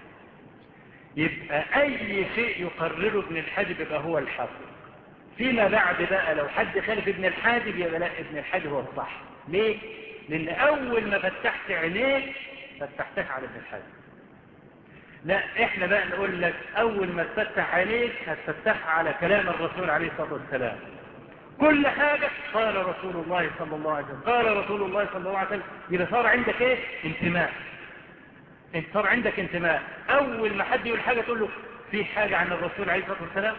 يبقى أي شيء يقرره ابن الحاجب يبقى هو الحق. فيما بعد بقى لو حد خالف ابن الحاجب يبقى لا، ابن الحاجب هو الصح. ليه؟ لأن أول ما فتحت عينيك فتحتك على ابن الحاجب. لا، احنا بقى نقول لك أول ما تفتح عينيك هتفتح على كلام الرسول عليه الصلاة والسلام. كل حاجة قال رسول الله صلى الله عليه وسلم، قال رسول الله صلى الله عليه وسلم. يبقى صار عندك ايه؟ انتماء. انت صار عندك انتماء. أول ما حد يقول حاجة تقول له في حاجة عن الرسول عليه الصلاة والسلام.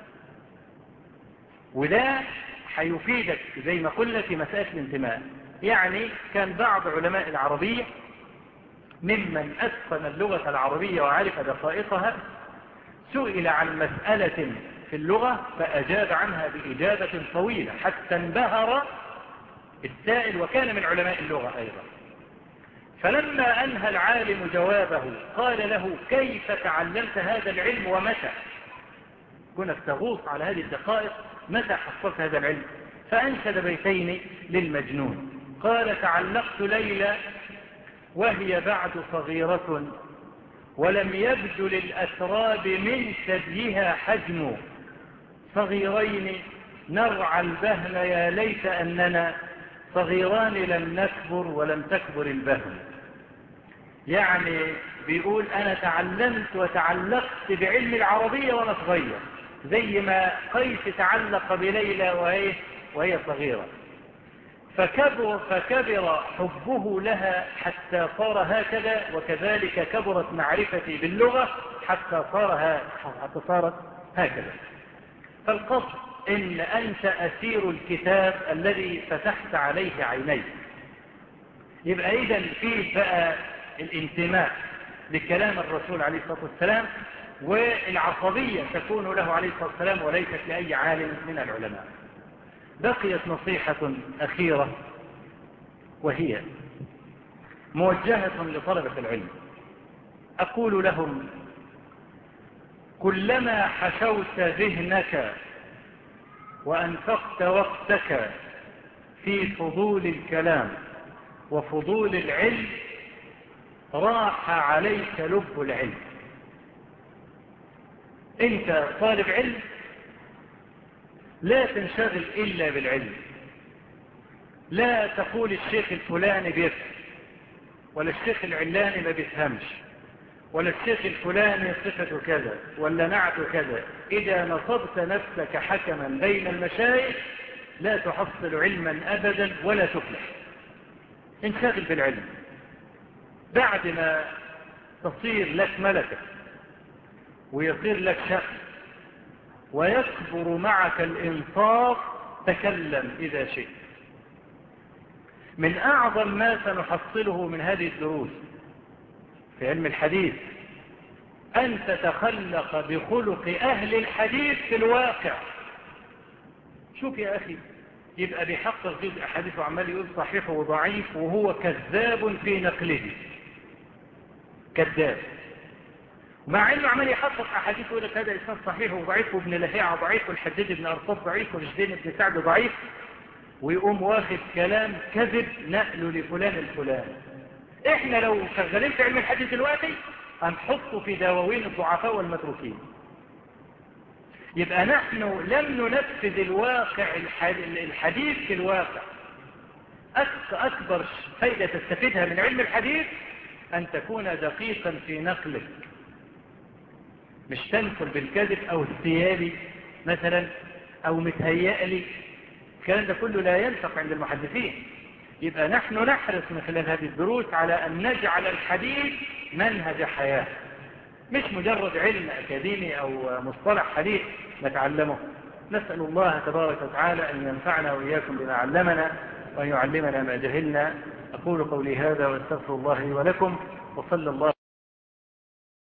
وده هيفيدك زي ما قلنا في مسألة الانتماء. يعني كان بعض علماء العربية ممن أتقن اللغة العربية وعرف دقائقها سئل عن مسألة في اللغة فأجاب عنها بإجابة طويلة حتى انبهر السائل، وكان من علماء اللغة أيضا. فلما أنهى العالم جوابه قال له كيف تعلمت هذا العلم ومتى؟ كنت تغوص على هذه الدقائق، متى حصلت هذا العلم؟ فأنشد بيتين للمجنون. قال تعلقت ليلى وهي بعد صغيرة ولم يبدو للأسراب من ثديها حجم، صغيرين نرعى البهم يا ليت أننا صغيران لم نكبر ولم تكبر البهم. يعني بيقول أنا تعلمت وتعلقت بعلم العربية وأنا صغير، زي ما قيس تعلق بليلى وهي صغيرة، فكبر حبه لها حتى صار هكذا، وكذلك كبرت معرفتي باللغة حتى صارت هكذا. فالقصد إن أنت أسير الكتاب الذي فتحت عليه عينيك. يبقى إذن فيه بقى الانتماء لكلام الرسول عليه الصلاة والسلام، والعصبية تكون له عليه الصلاة والسلام وليست لأي عالم من العلماء. بقيت نصيحة أخيرة وهي موجهة لطلبة العلم. أقول لهم كلما حشوت ذهنك وأنفقت وقتك في فضول الكلام وفضول العلم راح عليك لب العلم. أنت طالب علم لا تنشغل إلا بالعلم. لا تقول الشيخ الفلاني بيفهم، ولا الشيخ العلاني ما بيفهمش، ولا الشيخ الفلاني صفته كذا ولا نعته كذا. إذا نصبت نفسك حكما بين المشايخ لا تحصل علما أبدا ولا تفلح. انشغل بالعلم. بعد ما تصير لك ملكة ويصير لك شأن ويكبر معك الإنصاف تكلم إذا شئت. من أعظم ما سنحصله من هذه الدروس في علم الحديث أن تتخلق بخلق أهل الحديث في الواقع. شوف يا أخي، يبقى بيحقق جزء أحاديث وعمال يقول صحيح وضعيف وهو كذاب في نقله، كذاب، مع انه عمال يحقق احاديث ويقول لك هذا اسناد صحيح وضعيف، وابن لهيعة ضعيف، والحجاج بن ارطاط ضعيف، والجدين بن سعد ضعيف، ويقوم واخد كلام كذب نقله لفلان الفلان. احنا لو شغالين في علم الحديث دلوقتي هنحطه في دواوين الضعفاء والمتروكين. يبقى نحن لم ننفذ الواقع الحديث في الواقع. اكبر فايدة تستفيدها من علم الحديث ان تكون دقيقا في نقلك، مش تنقل بالكذب او استيالي مثلا او متهيألي. الكلام ده كله لا ينفق عند المحدثين. يبقى نحن نحرص من خلال هذه الدروس على ان نجعل الحديث منهج حياة، مش مجرد علم اكاديمي او مصطلح حديث نتعلمه. نسأل الله تبارك وتعالى ان ينفعنا واياكم بما علمنا وان يعلمنا ما جهلنا. اقول قولي هذا واستغفر الله لي ولكم، وصلى الله